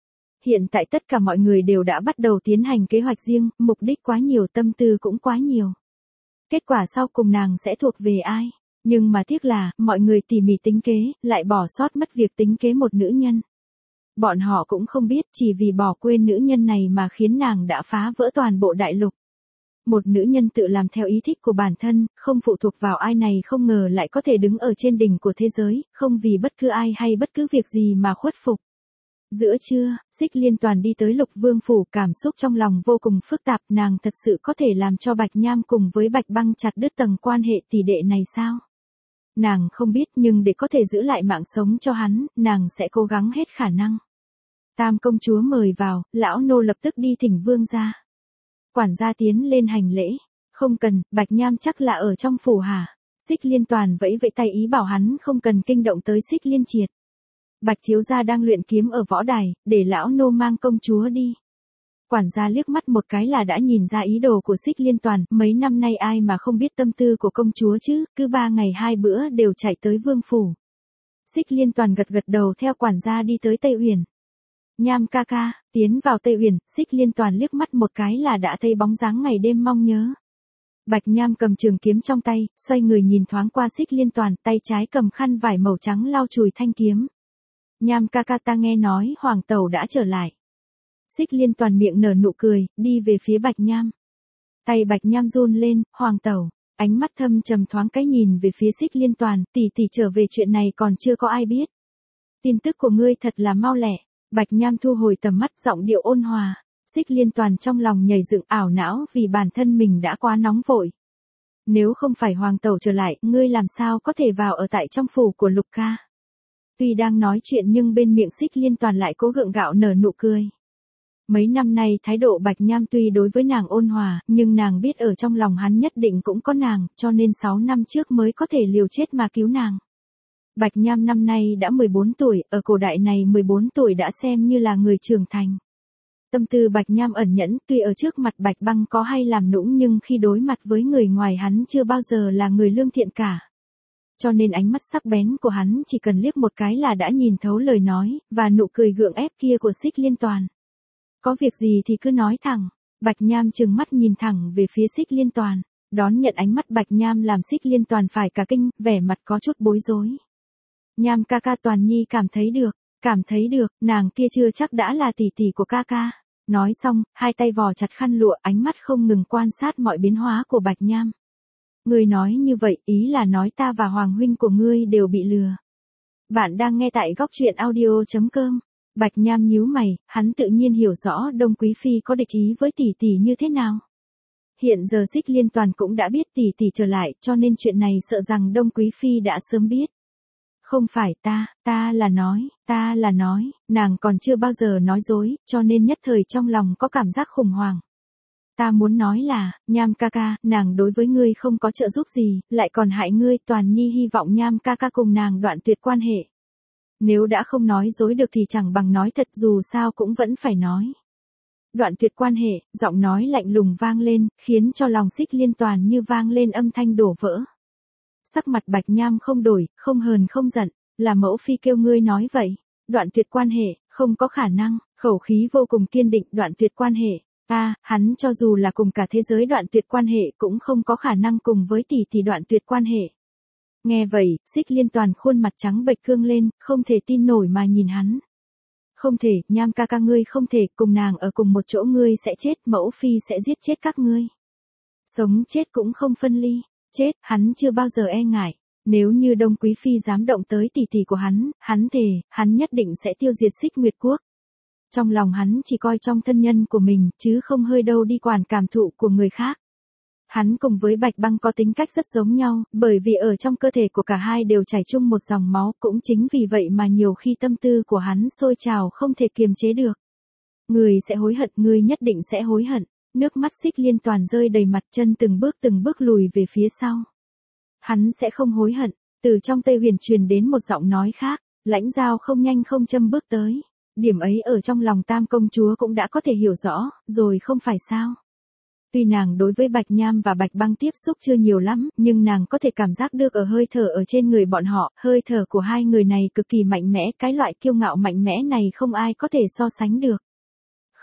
Hiện tại tất cả mọi người đều đã bắt đầu tiến hành kế hoạch riêng, mục đích quá nhiều, tâm tư cũng quá nhiều. Kết quả sau cùng nàng sẽ thuộc về ai? Nhưng mà tiếc là, mọi người tỉ mỉ tính kế, lại bỏ sót mất việc tính kế một nữ nhân. Bọn họ cũng không biết chỉ vì bỏ quên nữ nhân này mà khiến nàng đã phá vỡ toàn bộ đại lục. Một nữ nhân tự làm theo ý thích của bản thân, không phụ thuộc vào ai này không ngờ lại có thể đứng ở trên đỉnh của thế giới, không vì bất cứ ai hay bất cứ việc gì mà khuất phục. Giữa trưa, Xích Liên Toàn đi tới Lục Vương phủ, cảm xúc trong lòng vô cùng phức tạp, nàng thật sự có thể làm cho Bạch Nham cùng với Bạch Băng chặt đứt tầng quan hệ tỷ đệ này sao? Nàng không biết, nhưng để có thể giữ lại mạng sống cho hắn, nàng sẽ cố gắng hết khả năng. Tam công chúa mời vào, lão nô lập tức đi thỉnh vương ra. Quản gia tiến lên hành lễ. Không cần, Bạch Nham chắc là ở trong phủ hả? Xích Liên Toàn vẫy vẫy tay ý bảo hắn không cần kinh động tới Xích Liên Triệt. Bạch thiếu gia đang luyện kiếm ở võ đài, để lão nô mang công chúa đi. Quản gia liếc mắt một cái là đã nhìn ra ý đồ của Xích Liên Toàn, mấy năm nay ai mà không biết tâm tư của công chúa chứ, cứ 3 ngày 2 bữa đều chạy tới vương phủ. Xích Liên Toàn gật gật đầu theo quản gia đi tới Tây Uyển. Nham ca ca, tiến vào Tây Uyển, Xích Liên Toàn liếc mắt một cái là đã thấy bóng dáng ngày đêm mong nhớ. Bạch Nham cầm trường kiếm trong tay, xoay người nhìn thoáng qua Xích Liên Toàn, tay trái cầm khăn vải màu trắng lau chùi thanh kiếm. Nham ca ca, ta nghe nói Hoàng tẩu đã trở lại. Xích Liên Toàn miệng nở nụ cười, đi về phía Bạch Nham. Tay Bạch Nham run lên, Hoàng tẩu, ánh mắt thâm trầm thoáng cái nhìn về phía Xích Liên Toàn, tỷ tỷ trở về, chuyện này còn chưa có ai biết. Tin tức của ngươi thật là mau lẹ. Bạch Nham thu hồi tầm mắt, giọng điệu ôn hòa. Xích Liên Toàn trong lòng nhảy dựng ảo não vì bản thân mình đã quá nóng vội. Nếu không phải Hoàng tẩu trở lại, ngươi làm sao có thể vào ở tại trong phủ của Lục ca? Tuy đang nói chuyện nhưng bên miệng Xích Liên Toàn lại cố gượng gạo nở nụ cười. Mấy năm nay thái độ Bạch Nham tuy đối với nàng ôn hòa, nhưng nàng biết ở trong lòng hắn nhất định cũng có nàng, cho nên 6 năm trước mới có thể liều chết mà cứu nàng. Bạch Nham năm nay đã 14 tuổi, ở cổ đại này 14 tuổi đã xem như là người trưởng thành. Tâm tư Bạch Nham ẩn nhẫn, tuy ở trước mặt Bạch Băng có hay làm nũng nhưng khi đối mặt với người ngoài hắn chưa bao giờ là người lương thiện cả. Cho nên ánh mắt sắc bén của hắn chỉ cần liếc một cái là đã nhìn thấu lời nói, và nụ cười gượng ép kia của Xích Liên Toàn. Có việc gì thì cứ nói thẳng. Bạch Nham trừng mắt nhìn thẳng về phía Xích Liên Toàn, đón nhận ánh mắt Bạch Nham làm Xích Liên Toàn phải cả kinh, vẻ mặt có chút bối rối. Nham ca ca, Toàn Nhi cảm thấy được, nàng kia chưa chắc đã là tỷ tỷ của ca ca. Nói xong, hai tay vò chặt khăn lụa, ánh mắt không ngừng quan sát mọi biến hóa của Bạch Nham. Ngươi nói như vậy, ý là nói ta và Hoàng huynh của ngươi đều bị lừa. Bạn đang nghe tại góc truyện audio.com. Bạch Nham nhíu mày, hắn tự nhiên hiểu rõ Đông Quý Phi có địch ý với tỷ tỷ như thế nào. Hiện giờ Xích Liên Toàn cũng đã biết tỷ tỷ trở lại, cho nên chuyện này sợ rằng Đông Quý Phi đã sớm biết. Không phải ta là nói, nàng còn chưa bao giờ nói dối, cho nên nhất thời trong lòng có cảm giác khủng hoảng. Ta muốn nói là, Nham ca ca, nàng đối với ngươi không có trợ giúp gì, lại còn hại ngươi, Toàn Nhi hy vọng Nham ca ca cùng nàng đoạn tuyệt quan hệ. Nếu đã không nói dối được thì chẳng bằng nói thật, dù sao cũng vẫn phải nói. Đoạn tuyệt quan hệ, giọng nói lạnh lùng vang lên, khiến cho lòng Xích Liên Toàn như vang lên âm thanh đổ vỡ. Sắc mặt Bạch Nham không đổi, không hờn không giận, là mẫu phi kêu ngươi nói vậy. Đoạn tuyệt quan hệ, không có khả năng, khẩu khí vô cùng kiên định, đoạn tuyệt quan hệ. Hắn cho dù là cùng cả thế giới đoạn tuyệt quan hệ cũng không có khả năng cùng với tỷ tỷ đoạn tuyệt quan hệ. Nghe vậy, Xích Liên Toàn khuôn mặt trắng bệch cương lên, không thể tin nổi mà nhìn hắn. Không thể, Nham ca ca, ngươi không thể, cùng nàng ở cùng một chỗ ngươi sẽ chết, mẫu phi sẽ giết chết các ngươi. Sống chết cũng không phân ly, chết, hắn chưa bao giờ e ngại. Nếu như Đông Quý Phi dám động tới tỷ tỷ của hắn thề, hắn nhất định sẽ tiêu diệt Xích Nguyệt Quốc. Trong lòng hắn chỉ coi trong thân nhân của mình, chứ không hơi đâu đi quản cảm thụ của người khác. Hắn cùng với Bạch Băng có tính cách rất giống nhau, bởi vì ở trong cơ thể của cả hai đều chảy chung một dòng máu, cũng chính vì vậy mà nhiều khi tâm tư của hắn sôi trào không thể kiềm chế được. Người sẽ hối hận, ngươi nhất định sẽ hối hận. Nước mắt Xích Liên Toàn rơi đầy mặt, chân từng bước lùi về phía sau. Hắn sẽ không hối hận. Từ trong Tây Huyền truyền đến một giọng nói khác, Lãnh Giao không nhanh không chậm bước tới. Điểm ấy ở trong lòng Tam công chúa cũng đã có thể hiểu rõ, rồi không phải sao? Tuy nàng đối với Bạch Nham và Bạch Băng tiếp xúc chưa nhiều lắm, nhưng nàng có thể cảm giác được ở hơi thở ở trên người bọn họ, hơi thở của hai người này cực kỳ mạnh mẽ, cái loại kiêu ngạo mạnh mẽ này không ai có thể so sánh được.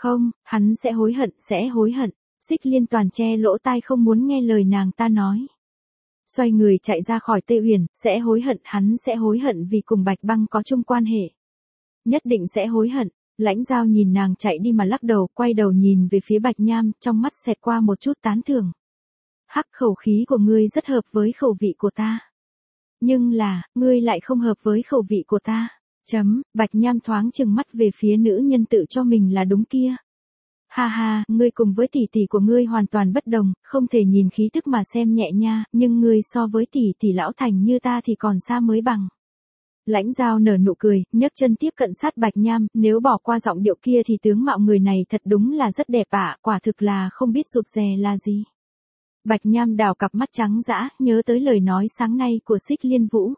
Không, hắn sẽ hối hận. Xích Liên toàn che lỗ tai không muốn nghe lời nàng ta nói. Xoay người chạy ra khỏi Tê Uyển, sẽ hối hận, hắn sẽ hối hận vì cùng Bạch Băng có chung quan hệ. Nhất định sẽ hối hận. Lãnh Giao nhìn nàng chạy đi mà lắc đầu, quay đầu nhìn về phía Bạch Nham, trong mắt xẹt qua một chút tán thưởng. Hắc, khẩu khí của ngươi rất hợp với khẩu vị của ta. Nhưng là, ngươi lại không hợp với khẩu vị của ta. Bạch Nham thoáng chừng mắt về phía nữ nhân tự cho mình là đúng kia. Ha ha, ngươi cùng với tỷ tỷ của ngươi hoàn toàn bất đồng, không thể nhìn khí tức mà xem nhẹ nha, nhưng ngươi so với tỷ tỷ lão thành như ta thì còn xa mới bằng. Lãnh Giao nở nụ cười, nhấc chân tiếp cận sát Bạch Nham, nếu bỏ qua giọng điệu kia thì tướng mạo người này thật đúng là rất đẹp ạ, quả thực là không biết rụt rè là gì. Bạch Nham đào cặp mắt trắng dã, nhớ tới lời nói sáng nay của Xích Liên Vũ.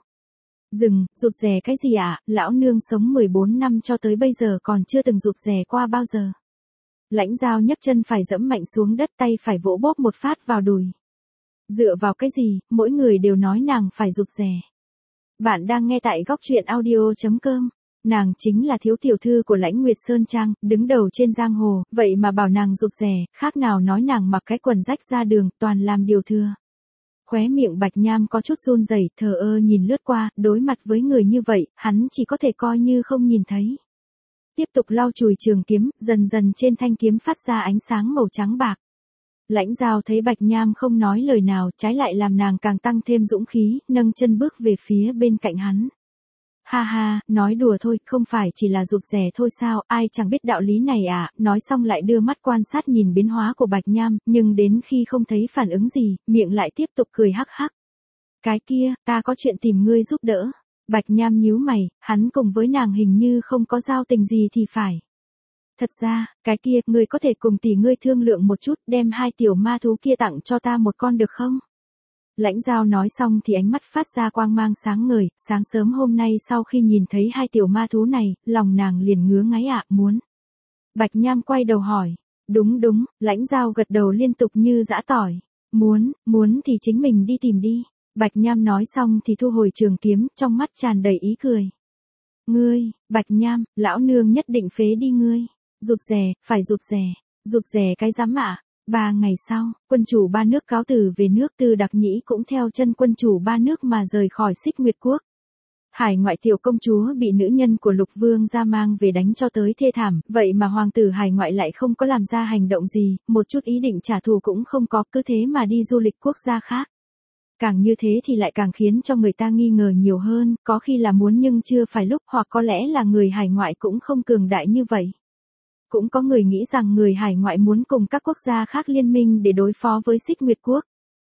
Rụt rè cái gì ạ, lão nương sống 14 năm cho tới bây giờ còn chưa từng rụt rè qua bao giờ. Lãnh Giao nhấc chân phải dẫm mạnh xuống đất, tay phải vỗ bóp một phát vào đùi. Dựa vào cái gì, mỗi người đều nói nàng phải rụt rè. Bạn đang nghe tại góc truyện audio.com. Nàng chính là thiếu tiểu thư của Lãnh Nguyệt Sơn Trang, đứng đầu trên giang hồ, vậy mà bảo nàng rụt rè, khác nào nói nàng mặc cái quần rách ra đường, toàn làm điều thừa. Khóe miệng Bạch Nham có chút run rẩy, thờ ơ nhìn lướt qua, đối mặt với người như vậy, hắn chỉ có thể coi như không nhìn thấy. Tiếp tục lau chùi trường kiếm, dần dần trên thanh kiếm phát ra ánh sáng màu trắng bạc. Lãnh Giao thấy Bạch Nham không nói lời nào, trái lại làm nàng càng tăng thêm dũng khí, nâng chân bước về phía bên cạnh hắn. Ha ha, nói đùa thôi, không phải chỉ là rụt rè thôi sao, ai chẳng biết đạo lý này à, nói xong lại đưa mắt quan sát nhìn biến hóa của Bạch Nham, nhưng đến khi không thấy phản ứng gì, miệng lại tiếp tục cười hắc hắc. Cái kia, ta có chuyện tìm ngươi giúp đỡ. Bạch Nham nhíu mày, hắn cùng với nàng hình như không có giao tình gì thì phải. Thật ra, cái kia, ngươi có thể cùng tỷ ngươi thương lượng một chút, đem 2 tiểu ma thú kia tặng cho ta một con được không? Lãnh Giao nói xong thì ánh mắt phát ra quang mang sáng ngời, sáng sớm hôm nay sau khi nhìn thấy 2 tiểu ma thú này, lòng nàng liền ngứa ngáy muốn. Bạch Nham quay đầu hỏi. Đúng, Lãnh Giao gật đầu liên tục như giã tỏi. Muốn thì chính mình đi tìm đi. Bạch Nham nói xong thì thu hồi trường kiếm, trong mắt tràn đầy ý cười. Ngươi, Bạch Nham, lão nương nhất định phế đi ngươi. Rụt rè, phải rụt rè cái rắm ạ. 3 ngày sau, quân chủ 3 nước cáo từ về nước, Tư Đặc Nhĩ cũng theo chân quân chủ 3 nước mà rời khỏi Xích Nguyệt Quốc. Hải ngoại tiểu công chúa bị nữ nhân của Lục Vương gia mang về đánh cho tới thê thảm, vậy mà hoàng tử hải ngoại lại không có làm ra hành động gì, một chút ý định trả thù cũng không có, cứ thế mà đi du lịch quốc gia khác. Càng như thế thì lại càng khiến cho người ta nghi ngờ nhiều hơn, có khi là muốn nhưng chưa phải lúc, hoặc có lẽ là người hải ngoại cũng không cường đại như vậy. Cũng có người nghĩ rằng người hải ngoại muốn cùng các quốc gia khác liên minh để đối phó với Xích Nguyệt Quốc.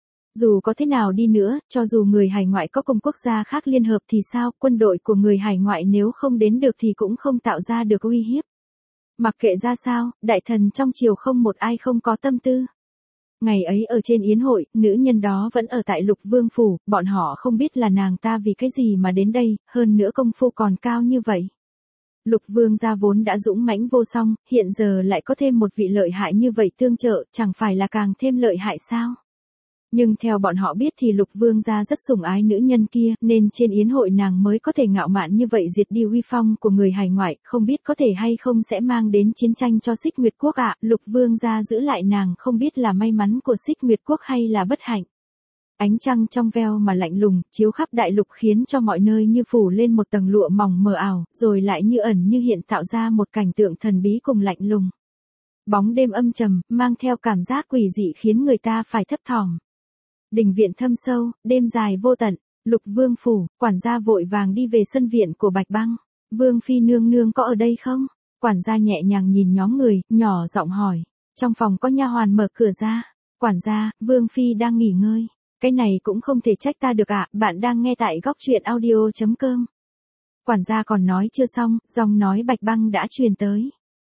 Dù có thế nào đi nữa, cho dù người hải ngoại có cùng quốc gia khác liên hợp thì sao, quân đội của người hải ngoại nếu không đến được thì cũng không tạo ra được uy hiếp. Mặc kệ ra sao, đại thần trong triều không một ai không có tâm tư. Ngày ấy ở trên yến hội, nữ nhân đó vẫn ở tại Lục Vương phủ, bọn họ không biết là nàng ta vì cái gì mà đến đây, hơn nữa công phu còn cao như vậy. Lục Vương gia vốn đã dũng mãnh vô song, hiện giờ lại có thêm một vị lợi hại như vậy tương trợ, chẳng phải là càng thêm lợi hại sao? Nhưng theo bọn họ biết thì Lục Vương gia rất sủng ái nữ nhân kia, nên trên yến hội nàng mới có thể ngạo mạn như vậy diệt đi uy phong của người hải ngoại, không biết có thể hay không sẽ mang đến chiến tranh cho Xích Nguyệt Quốc ạ. Lục Vương gia giữ lại nàng không biết là may mắn của Xích Nguyệt Quốc hay là bất hạnh. Ánh trăng trong veo mà lạnh lùng, chiếu khắp đại lục khiến cho mọi nơi như phủ lên một tầng lụa mỏng mờ ảo, rồi lại như ẩn như hiện tạo ra một cảnh tượng thần bí cùng lạnh lùng. Bóng đêm âm trầm, mang theo cảm giác quỷ dị khiến người ta phải thấp thỏm. Đình viện thâm sâu, đêm dài vô tận, Lục Vương phủ, quản gia vội vàng đi về sân viện của Bạch Băng. Vương phi nương nương có ở đây không? Quản gia nhẹ nhàng nhìn nhóm người, nhỏ giọng hỏi. Trong phòng có nha hoàn mở cửa ra. Quản gia, Vương phi đang nghỉ ngơi. Cái này cũng không thể trách ta được ạ, bạn đang nghe tại góc truyện audio.com. Quản gia còn nói chưa xong, giọng nói Bạch Băng đã truyền tới.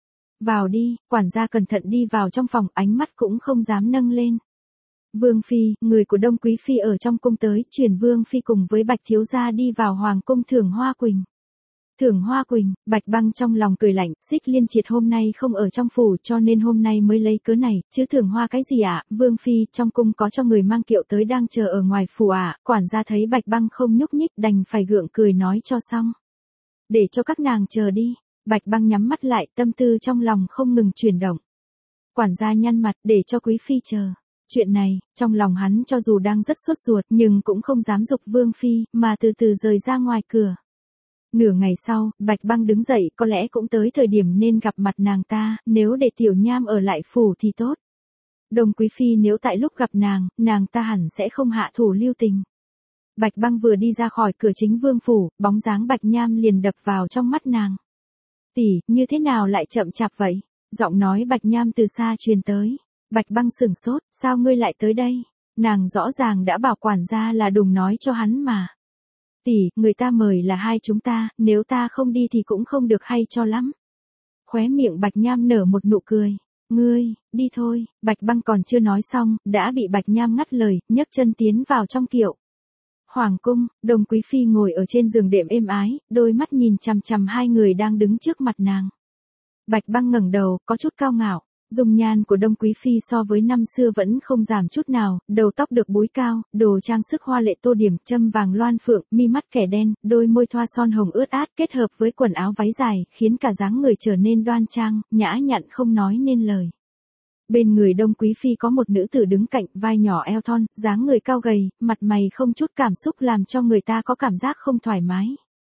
Vào đi, quản gia cẩn thận đi vào trong phòng, ánh mắt cũng không dám nâng lên. Vương phi, người của Đông Quý phi ở trong cung tới, truyền Vương phi cùng với Bạch thiếu gia đi vào hoàng cung thưởng Hoa Quỳnh. Thưởng Hoa Quỳnh, Bạch Băng trong lòng cười lạnh, Xích Liên Triệt hôm nay không ở trong phủ cho nên hôm nay mới lấy cớ này, chứ thưởng hoa cái gì ạ? Vương phi, trong cung có cho người mang kiệu tới đang chờ ở ngoài phủ ạ. Quản gia thấy Bạch Băng không nhúc nhích đành phải gượng cười nói cho xong. Để cho các nàng chờ đi. Bạch Băng nhắm mắt lại, tâm tư trong lòng không ngừng chuyển động. Quản gia nhăn mặt để cho quý phi chờ. Chuyện này, trong lòng hắn cho dù đang rất sốt ruột nhưng cũng không dám giục Vương phi, mà từ từ rời ra ngoài cửa. Nửa ngày sau, Bạch Băng đứng dậy, có lẽ cũng tới thời điểm nên gặp mặt nàng ta, nếu để Tiểu Nham ở lại phủ thì tốt. Đồng quý phi nếu tại lúc gặp nàng ta hẳn sẽ không hạ thủ lưu tình. Bạch Băng vừa đi ra khỏi cửa chính vương phủ, bóng dáng Bạch Nham liền đập vào trong mắt nàng. Tỷ, như thế nào lại chậm chạp vậy? Giọng nói Bạch Nham từ xa truyền tới. Bạch Băng sửng sốt, sao ngươi lại tới đây? Nàng rõ ràng đã bảo quản gia là đừng nói cho hắn mà. Tỷ, người ta mời là hai chúng ta, nếu ta không đi thì cũng không được hay cho lắm. Khóe miệng Bạch Nham nở một nụ cười. Ngươi, đi thôi. Bạch Băng còn chưa nói xong, đã bị Bạch Nham ngắt lời, nhấc chân tiến vào trong kiệu. Hoàng cung, Đồng quý phi ngồi ở trên giường đệm êm ái, đôi mắt nhìn chằm chằm hai người đang đứng trước mặt nàng. Bạch Băng ngẩng đầu, có chút cao ngạo. Dung nhan của Đông quý phi so với năm xưa vẫn không giảm chút nào, đầu tóc được búi cao, đồ trang sức hoa lệ tô điểm, châm vàng loan phượng, mi mắt kẻ đen, đôi môi thoa son hồng ướt át kết hợp với quần áo váy dài, khiến cả dáng người trở nên đoan trang, nhã nhặn không nói nên lời. Bên người Đông quý phi có một nữ tử đứng cạnh, vai nhỏ eo thon, dáng người cao gầy, mặt mày không chút cảm xúc làm cho người ta có cảm giác không thoải mái.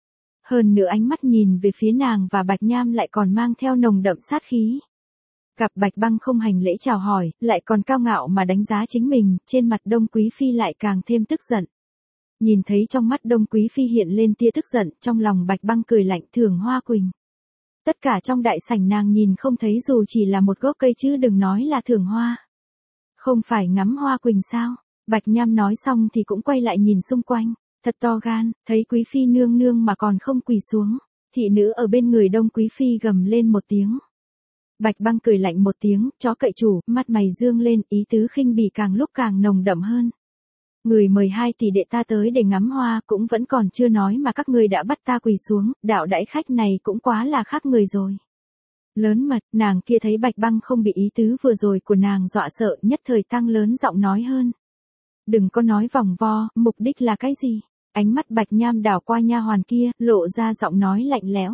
Hơn nữa ánh mắt nhìn về phía nàng và Bạch Nham lại còn mang theo nồng đậm sát khí. Gặp Bạch Băng không hành lễ chào hỏi, lại còn cao ngạo mà đánh giá chính mình, trên mặt Đông quý phi lại càng thêm tức giận. Nhìn thấy trong mắt Đông quý phi hiện lên tia tức giận, trong lòng Bạch Băng cười lạnh, Thường Hoa Quỳnh. Tất cả trong đại sảnh nàng nhìn không thấy dù chỉ là một gốc cây chứ đừng nói là Thường Hoa. Không phải ngắm Hoa Quỳnh sao? Bạch Nham nói xong thì cũng quay lại nhìn xung quanh, thật to gan, thấy quý phi nương nương mà còn không quỳ xuống. Thị nữ ở bên người Đông quý phi gầm lên một tiếng. Bạch Băng cười lạnh một tiếng, chó cậy chủ, mắt mày dương lên, ý tứ khinh bỉ càng lúc càng nồng đậm hơn. Người mời hai tỷ đệ ta tới để ngắm hoa cũng vẫn còn chưa nói mà các ngươi đã bắt ta quỳ xuống, đạo đãi khách này cũng quá là khác người rồi. Lớn mật, nàng kia thấy Bạch Băng không bị ý tứ vừa rồi của nàng dọa sợ, nhất thời tăng lớn giọng nói hơn. Đừng có nói vòng vo, mục đích là cái gì? Ánh mắt Bạch Nham đảo qua nha hoàn kia, lộ ra giọng nói lạnh lẽo.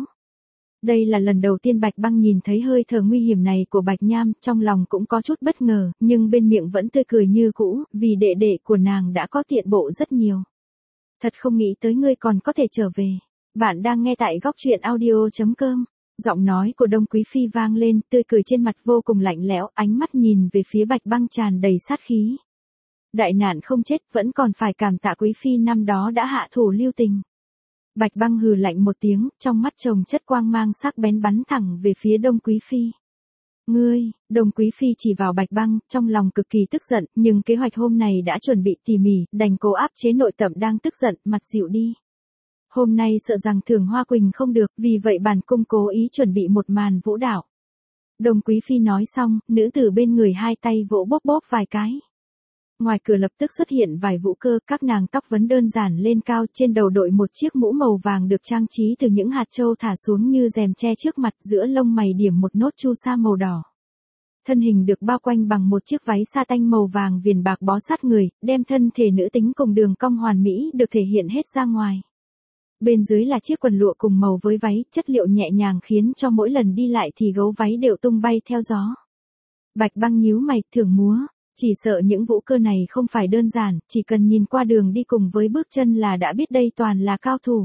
Đây là lần đầu tiên Bạch Băng nhìn thấy hơi thở nguy hiểm này của Bạch Nham, trong lòng cũng có chút bất ngờ, nhưng bên miệng vẫn tươi cười như cũ, vì đệ đệ của nàng đã có tiện bộ rất nhiều. Thật không nghĩ tới ngươi còn có thể trở về. Bạn đang nghe tại góc truyện audio.com. Giọng nói của Đông quý phi vang lên, tươi cười trên mặt vô cùng lạnh lẽo, ánh mắt nhìn về phía Bạch Băng tràn đầy sát khí. Đại nạn không chết, vẫn còn phải cảm tạ quý phi năm đó đã hạ thủ lưu tình. Bạch Băng hừ lạnh một tiếng, trong mắt chồng chất quang mang sắc bén bắn thẳng về phía Đông quý phi. Ngươi, Đông quý phi chỉ vào Bạch Băng, trong lòng cực kỳ tức giận, nhưng kế hoạch hôm này đã chuẩn bị tỉ mỉ, đành cố áp chế nội tâm đang tức giận, mặt dịu đi. Hôm nay sợ rằng Thường Hoa Quỳnh không được, vì vậy bản cung cố ý chuẩn bị một màn vũ đạo. Đông quý phi nói xong, nữ tử bên người hai tay vỗ bóp bóp vài cái. Ngoài cửa lập tức xuất hiện vài vũ cơ, các nàng tóc vấn đơn giản lên cao, trên đầu đội một chiếc mũ màu vàng được trang trí từ những hạt châu thả xuống như rèm che trước mặt, giữa lông mày điểm một nốt chu sa màu đỏ. Thân hình được bao quanh bằng một chiếc váy sa tanh màu vàng viền bạc bó sát người, đem thân thể nữ tính cùng đường cong hoàn mỹ được thể hiện hết ra ngoài. Bên dưới là chiếc quần lụa cùng màu với váy, chất liệu nhẹ nhàng khiến cho mỗi lần đi lại thì gấu váy đều tung bay theo gió. Bạch Băng nhíu mày, Thường múa. Chỉ sợ những vũ cơ này không phải đơn giản, chỉ cần nhìn qua đường đi cùng với bước chân là đã biết đây toàn là cao thủ.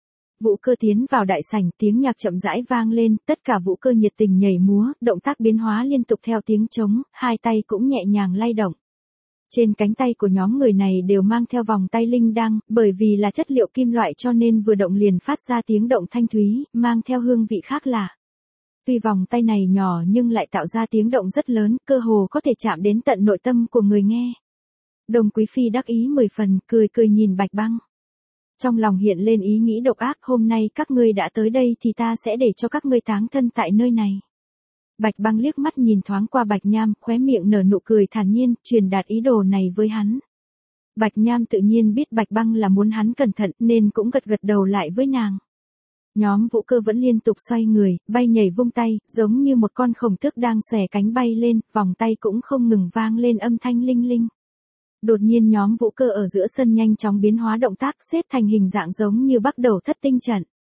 Vũ cơ tiến vào đại sảnh, tiếng nhạc chậm rãi vang lên, tất cả vũ cơ nhiệt tình nhảy múa, động tác biến hóa liên tục theo tiếng trống, hai tay cũng nhẹ nhàng lay động. Trên cánh tay của nhóm người này đều mang theo vòng tay linh đăng, bởi vì là chất liệu kim loại cho nên vừa động liền phát ra tiếng động thanh thúy, mang theo hương vị khác lạ. Tuy vòng tay này nhỏ nhưng lại tạo ra tiếng động rất lớn, cơ hồ có thể chạm đến tận nội tâm của người nghe. Đồng quý phi đắc ý 10 phần, cười cười nhìn Bạch Băng. Trong lòng hiện lên ý nghĩ độc ác, hôm nay các ngươi đã tới đây thì ta sẽ để cho các ngươi táng thân tại nơi này. Bạch Băng liếc mắt nhìn thoáng qua Bạch Nham, khóe miệng nở nụ cười thản nhiên, truyền đạt ý đồ này với hắn. Bạch Nham tự nhiên biết Bạch Băng là muốn hắn cẩn thận nên cũng gật gật đầu lại với nàng. Nhóm vũ cơ vẫn liên tục xoay người, bay nhảy vung tay, giống như một con khổng tước đang xòe cánh bay lên, vòng tay cũng không ngừng vang lên âm thanh linh linh. Đột nhiên nhóm vũ cơ ở giữa sân nhanh chóng biến hóa động tác xếp thành hình dạng giống như bắt đầu thất tinh trận.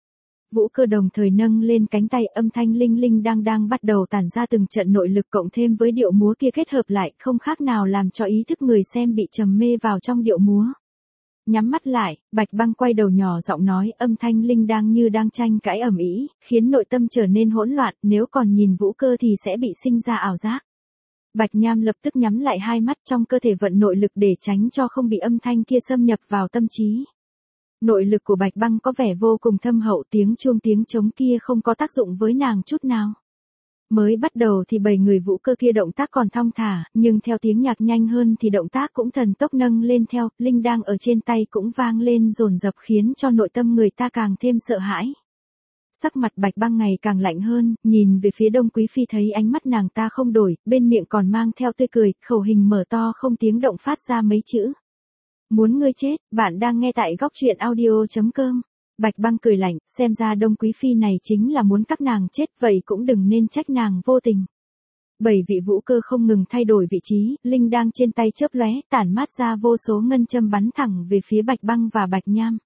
Vũ Cơ đồng thời nâng lên cánh tay, âm thanh linh linh đang bắt đầu tản ra từng trận nội lực, cộng thêm với điệu múa kia kết hợp lại, không khác nào làm cho ý thức người xem bị trầm mê vào trong điệu múa. Nhắm mắt lại, Bạch Băng quay đầu nhỏ giọng nói, âm thanh linh như đang tranh cãi ầm ĩ, khiến nội tâm trở nên hỗn loạn, nếu còn nhìn Vũ Cơ thì sẽ bị sinh ra ảo giác. Bạch Nham lập tức nhắm lại hai mắt, trong cơ thể vận nội lực để tránh cho không bị âm thanh kia xâm nhập vào tâm trí. Nội lực của Bạch Băng có vẻ vô cùng thâm hậu, tiếng chuông tiếng trống kia không có tác dụng với nàng chút nào. Mới bắt đầu thì 7 người Vũ Cơ kia động tác còn thong thả, nhưng theo tiếng nhạc nhanh hơn thì động tác cũng thần tốc nâng lên theo, linh đang ở trên tay cũng vang lên dồn dập, khiến cho nội tâm người ta càng thêm sợ hãi. Sắc mặt Bạch Băng ngày càng lạnh hơn, nhìn về phía Đông Quý Phi thấy ánh mắt nàng ta không đổi, bên miệng còn mang theo tươi cười, khẩu hình mở to không tiếng động phát ra mấy chữ. Muốn ngươi chết, bạn đang nghe tại góc truyện audio.com. Bạch Băng cười lạnh, xem ra Đông Quý Phi này chính là muốn các nàng chết, vậy cũng đừng nên trách nàng vô tình. 7 vị Vũ Cơ không ngừng thay đổi vị trí, linh đang trên tay chớp lóe, tản mát ra vô số ngân châm bắn thẳng về phía Bạch Băng và Bạch Nham.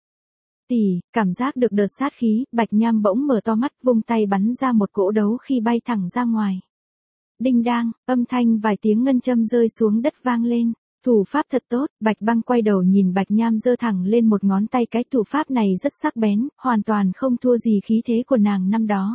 Cảm giác được đợt sát khí, Bạch Nham bỗng mở to mắt, vung tay bắn ra một cỗ đấu khí bay thẳng ra ngoài. Đinh đang, âm thanh vài tiếng ngân châm rơi xuống đất vang lên. Thủ pháp thật tốt, Bạch Băng quay đầu nhìn Bạch Nham giơ thẳng lên một ngón tay, cái thủ pháp này rất sắc bén, hoàn toàn không thua gì khí thế của nàng năm đó.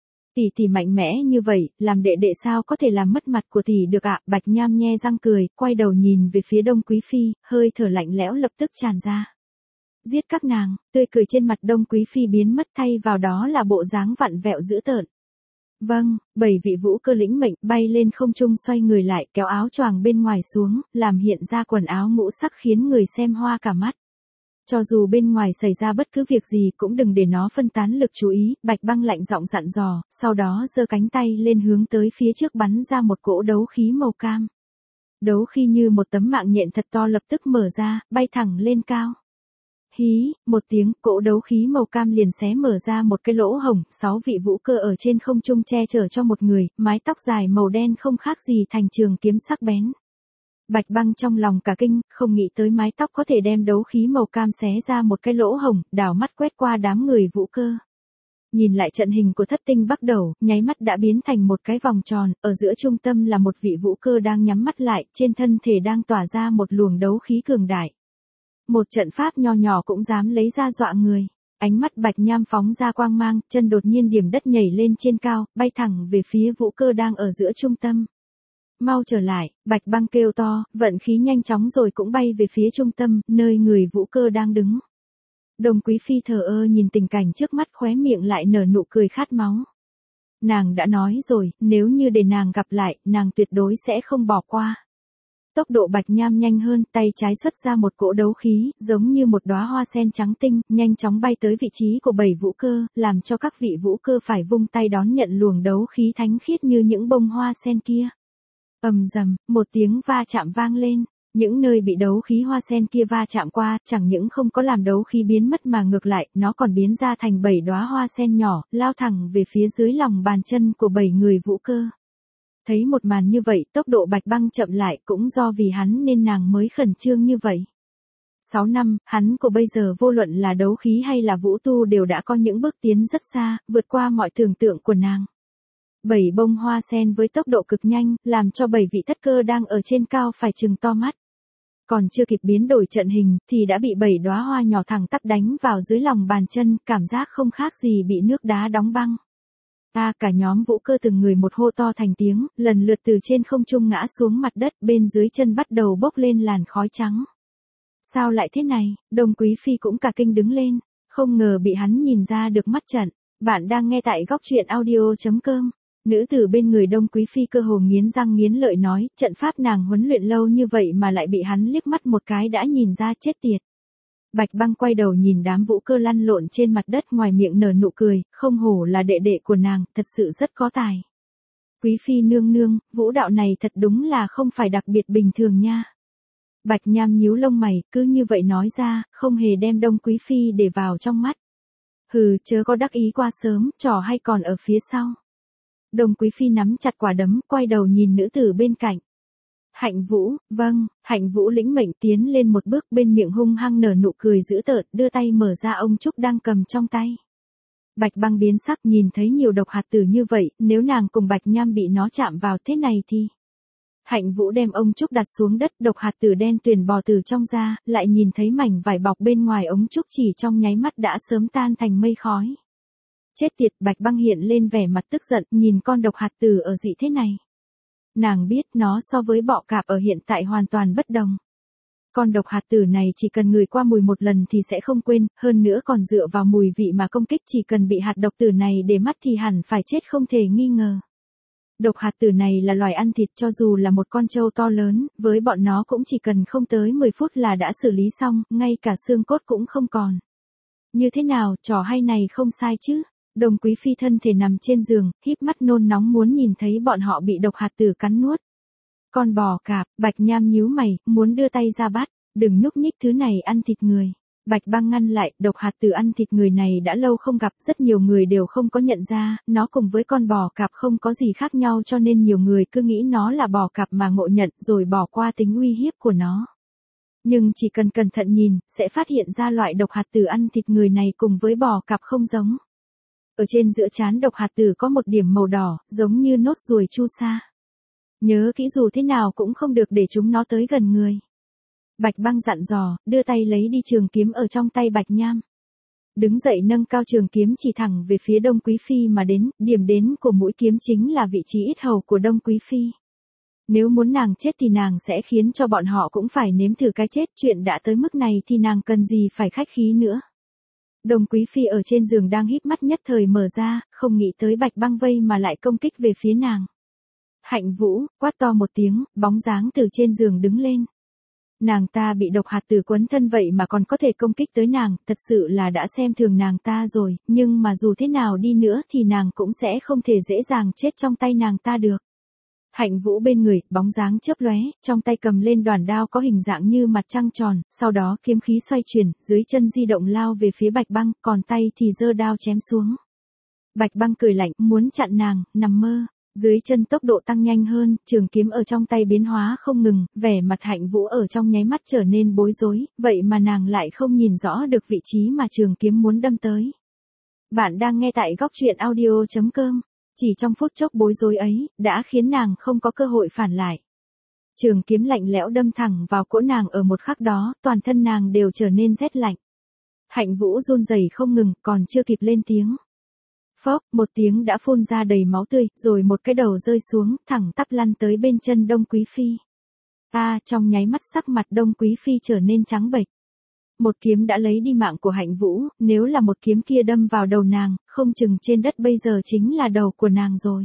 Tỷ mạnh mẽ như vậy, làm đệ đệ sao có thể làm mất mặt của tỷ được ạ? Bạch Nham nhe răng cười, quay đầu nhìn về phía Đông Quý Phi, hơi thở lạnh lẽo lập tức tràn ra. Giết các nàng, tươi cười trên mặt Đông Quý Phi biến mất, thay vào đó là bộ dáng vặn vẹo dữ tợn. Vâng, 7 vị Vũ Cơ lĩnh mệnh bay lên không trung, xoay người lại, kéo áo choàng bên ngoài xuống, làm hiện ra quần áo ngũ sắc khiến người xem hoa cả mắt. Cho dù bên ngoài xảy ra bất cứ việc gì cũng đừng để nó phân tán lực chú ý, Bạch Băng lạnh giọng dặn dò, sau đó giơ cánh tay lên hướng tới phía trước bắn ra một cỗ đấu khí màu cam. Đấu khí như một tấm mạng nhện thật to lập tức mở ra, bay thẳng lên cao. Hí, một tiếng, cỗ đấu khí màu cam liền xé mở ra một cái lỗ hổng, 6 vị Vũ Cơ ở trên không trung che chở cho một người, mái tóc dài màu đen không khác gì thành trường kiếm sắc bén. Bạch Băng trong lòng cả kinh, không nghĩ tới mái tóc có thể đem đấu khí màu cam xé ra một cái lỗ hổng, đảo mắt quét qua đám người Vũ Cơ. Nhìn lại trận hình của Thất Tinh Bắc Đầu, nháy mắt đã biến thành một cái vòng tròn, ở giữa trung tâm là một vị Vũ Cơ đang nhắm mắt lại, trên thân thể đang tỏa ra một luồng đấu khí cường đại. Một trận pháp nho nhỏ cũng dám lấy ra dọa người. Ánh mắt Bạch Nham phóng ra quang mang, chân đột nhiên điểm đất nhảy lên trên cao, bay thẳng về phía Vũ Cơ đang ở giữa trung tâm. Mau trở lại, Bạch Băng kêu to, vận khí nhanh chóng rồi cũng bay về phía trung tâm, nơi người Vũ Cơ đang đứng. Đồng Quý Phi thờ ơ nhìn tình cảnh trước mắt, khóe miệng lại nở nụ cười khát máu. Nàng đã nói rồi, nếu như để nàng gặp lại, nàng tuyệt đối sẽ không bỏ qua. Tốc độ Bạch Nham nhanh hơn, tay trái xuất ra một cỗ đấu khí, giống như một đóa hoa sen trắng tinh, nhanh chóng bay tới vị trí của 7 Vũ Cơ, làm cho các vị Vũ Cơ phải vung tay đón nhận luồng đấu khí thánh khiết như những bông hoa sen kia. Ầm rầm, một tiếng va chạm vang lên, những nơi bị đấu khí hoa sen kia va chạm qua, chẳng những không có làm đấu khí biến mất mà ngược lại, nó còn biến ra thành 7 đóa hoa sen nhỏ, lao thẳng về phía dưới lòng bàn chân của 7 người Vũ Cơ. Thấy một màn như vậy, tốc độ Bạch Băng chậm lại, cũng do vì hắn nên nàng mới khẩn trương như vậy. 6 năm, hắn của bây giờ vô luận là đấu khí hay là vũ tu đều đã có những bước tiến rất xa, vượt qua mọi tưởng tượng của nàng. 7 bông hoa sen với tốc độ cực nhanh, làm cho 7 vị Thất Cơ đang ở trên cao phải trừng to mắt. Còn chưa kịp biến đổi trận hình, thì đã bị 7 đóa hoa nhỏ thẳng tắp đánh vào dưới lòng bàn chân, cảm giác không khác gì bị nước đá đóng băng. Cả nhóm Vũ Cơ từng người một hô to thành tiếng, lần lượt từ trên không trung ngã xuống mặt đất, bên dưới chân bắt đầu bốc lên làn khói trắng. Sao lại thế này? Đồng Quý Phi cũng cả kinh đứng lên, không ngờ bị hắn nhìn ra được mắt trận. Bạn đang nghe tại góc truyện audio.com. Nữ tử bên người Đông Quý Phi cơ hồ nghiến răng nghiến lợi nói, trận pháp nàng huấn luyện lâu như vậy mà lại bị hắn liếc mắt một cái đã nhìn ra, chết tiệt. Bạch Băng quay đầu nhìn đám Vũ Cơ lăn lộn trên mặt đất, ngoài miệng nở nụ cười, không hổ là đệ đệ của nàng, thật sự rất có tài. Quý Phi nương nương, vũ đạo này thật đúng là không phải đặc biệt bình thường nha. Bạch Nham nhíu lông mày, cứ như vậy nói ra, không hề đem Đông Quý Phi để vào trong mắt. Hừ, chớ có đắc ý quá sớm, trò hay còn ở phía sau. Đông Quý Phi nắm chặt quả đấm, quay đầu nhìn nữ tử bên cạnh. Hạnh Vũ, vâng, Hạnh Vũ lĩnh mệnh tiến lên một bước, bên miệng hung hăng nở nụ cười dữ tợn, đưa tay mở ra ông trúc đang cầm trong tay. Bạch Băng biến sắc nhìn thấy nhiều độc hạt tử như vậy, nếu nàng cùng Bạch Nham bị nó chạm vào thế này thì... Hạnh Vũ đem ống trúc đặt xuống đất, độc hạt tử đen tuyền bò từ trong ra, lại nhìn thấy mảnh vải bọc bên ngoài ống trúc chỉ trong nháy mắt đã sớm tan thành mây khói. Chết tiệt, Bạch Băng hiện lên vẻ mặt tức giận, nhìn con độc hạt tử ở dị thế này. Nàng biết nó so với bọ cạp ở hiện tại hoàn toàn bất đồng. Con độc hạt tử này chỉ cần ngửi qua mùi một lần thì sẽ không quên, hơn nữa còn dựa vào mùi vị mà công kích, chỉ cần bị hạt độc tử này để mắt thì hẳn phải chết không thể nghi ngờ. Độc hạt tử này là loài ăn thịt, cho dù là một con trâu to lớn, với bọn nó cũng chỉ cần không tới 10 phút là đã xử lý xong, ngay cả xương cốt cũng không còn. Như thế nào, trò hay này không sai chứ? Đồng Quý Phi thân thể nằm trên giường, híp mắt nôn nóng muốn nhìn thấy bọn họ bị độc hạt tử cắn nuốt. Con bò cạp, Bạch Nham nhíu mày, muốn đưa tay ra bắt, đừng nhúc nhích, thứ này ăn thịt người. Bạch Băng ngăn lại, độc hạt tử ăn thịt người này đã lâu không gặp, rất nhiều người đều không có nhận ra, nó cùng với con bò cạp không có gì khác nhau, cho nên nhiều người cứ nghĩ nó là bò cạp mà ngộ nhận rồi bỏ qua tính uy hiếp của nó. Nhưng chỉ cần cẩn thận nhìn, sẽ phát hiện ra loại độc hạt tử ăn thịt người này cùng với bò cạp không giống. Ở trên giữa trán độc hạt tử có một điểm màu đỏ, giống như nốt ruồi chu sa. Nhớ kỹ dù thế nào cũng không được để chúng nó tới gần người. Bạch Băng dặn dò, đưa tay lấy đi trường kiếm ở trong tay Bạch Nham. Đứng dậy nâng cao trường kiếm chỉ thẳng về phía Đông Quý Phi mà đến, điểm đến của mũi kiếm chính là vị trí yết hầu của Đông Quý Phi. Nếu muốn nàng chết thì nàng sẽ khiến cho bọn họ cũng phải nếm thử cái chết, chuyện đã tới mức này thì nàng cần gì phải khách khí nữa. Đông Quý Phi ở trên giường đang híp mắt nhất thời mở ra, không nghĩ tới Bạch Băng vây mà lại công kích về phía nàng. Hạnh Vũ, quát to một tiếng, bóng dáng từ trên giường đứng lên. Nàng ta bị độc hạt tử quấn thân vậy mà còn có thể công kích tới nàng, thật sự là đã xem thường nàng ta rồi, nhưng mà dù thế nào đi nữa thì nàng cũng sẽ không thể dễ dàng chết trong tay nàng ta được. Hạnh Vũ bên người, bóng dáng chớp lóe, trong tay cầm lên đoàn đao có hình dạng như mặt trăng tròn, sau đó kiếm khí xoay chuyển, dưới chân di động lao về phía Bạch Băng, còn tay thì giơ đao chém xuống. Bạch Băng cười lạnh, muốn chặn nàng, nằm mơ. Dưới chân tốc độ tăng nhanh hơn, trường kiếm ở trong tay biến hóa không ngừng, vẻ mặt Hạnh Vũ ở trong nháy mắt trở nên bối rối, vậy mà nàng lại không nhìn rõ được vị trí mà trường kiếm muốn đâm tới. Bạn đang nghe tại góc truyện audio.com. Chỉ trong phút chốc bối rối ấy, đã khiến nàng không có cơ hội phản lại. Trường kiếm lạnh lẽo đâm thẳng vào cổ nàng, ở một khắc đó, toàn thân nàng đều trở nên rét lạnh. Hạnh Vũ run rẩy không ngừng, còn chưa kịp lên tiếng. Phốc, một tiếng đã phun ra đầy máu tươi, rồi một cái đầu rơi xuống, thẳng tắp lăn tới bên chân Đông Quý Phi. Trong nháy mắt sắc mặt Đông Quý Phi trở nên trắng bệch. Một kiếm đã lấy đi mạng của Hạnh Vũ, nếu là một kiếm kia đâm vào đầu nàng, không chừng trên đất bây giờ chính là đầu của nàng rồi.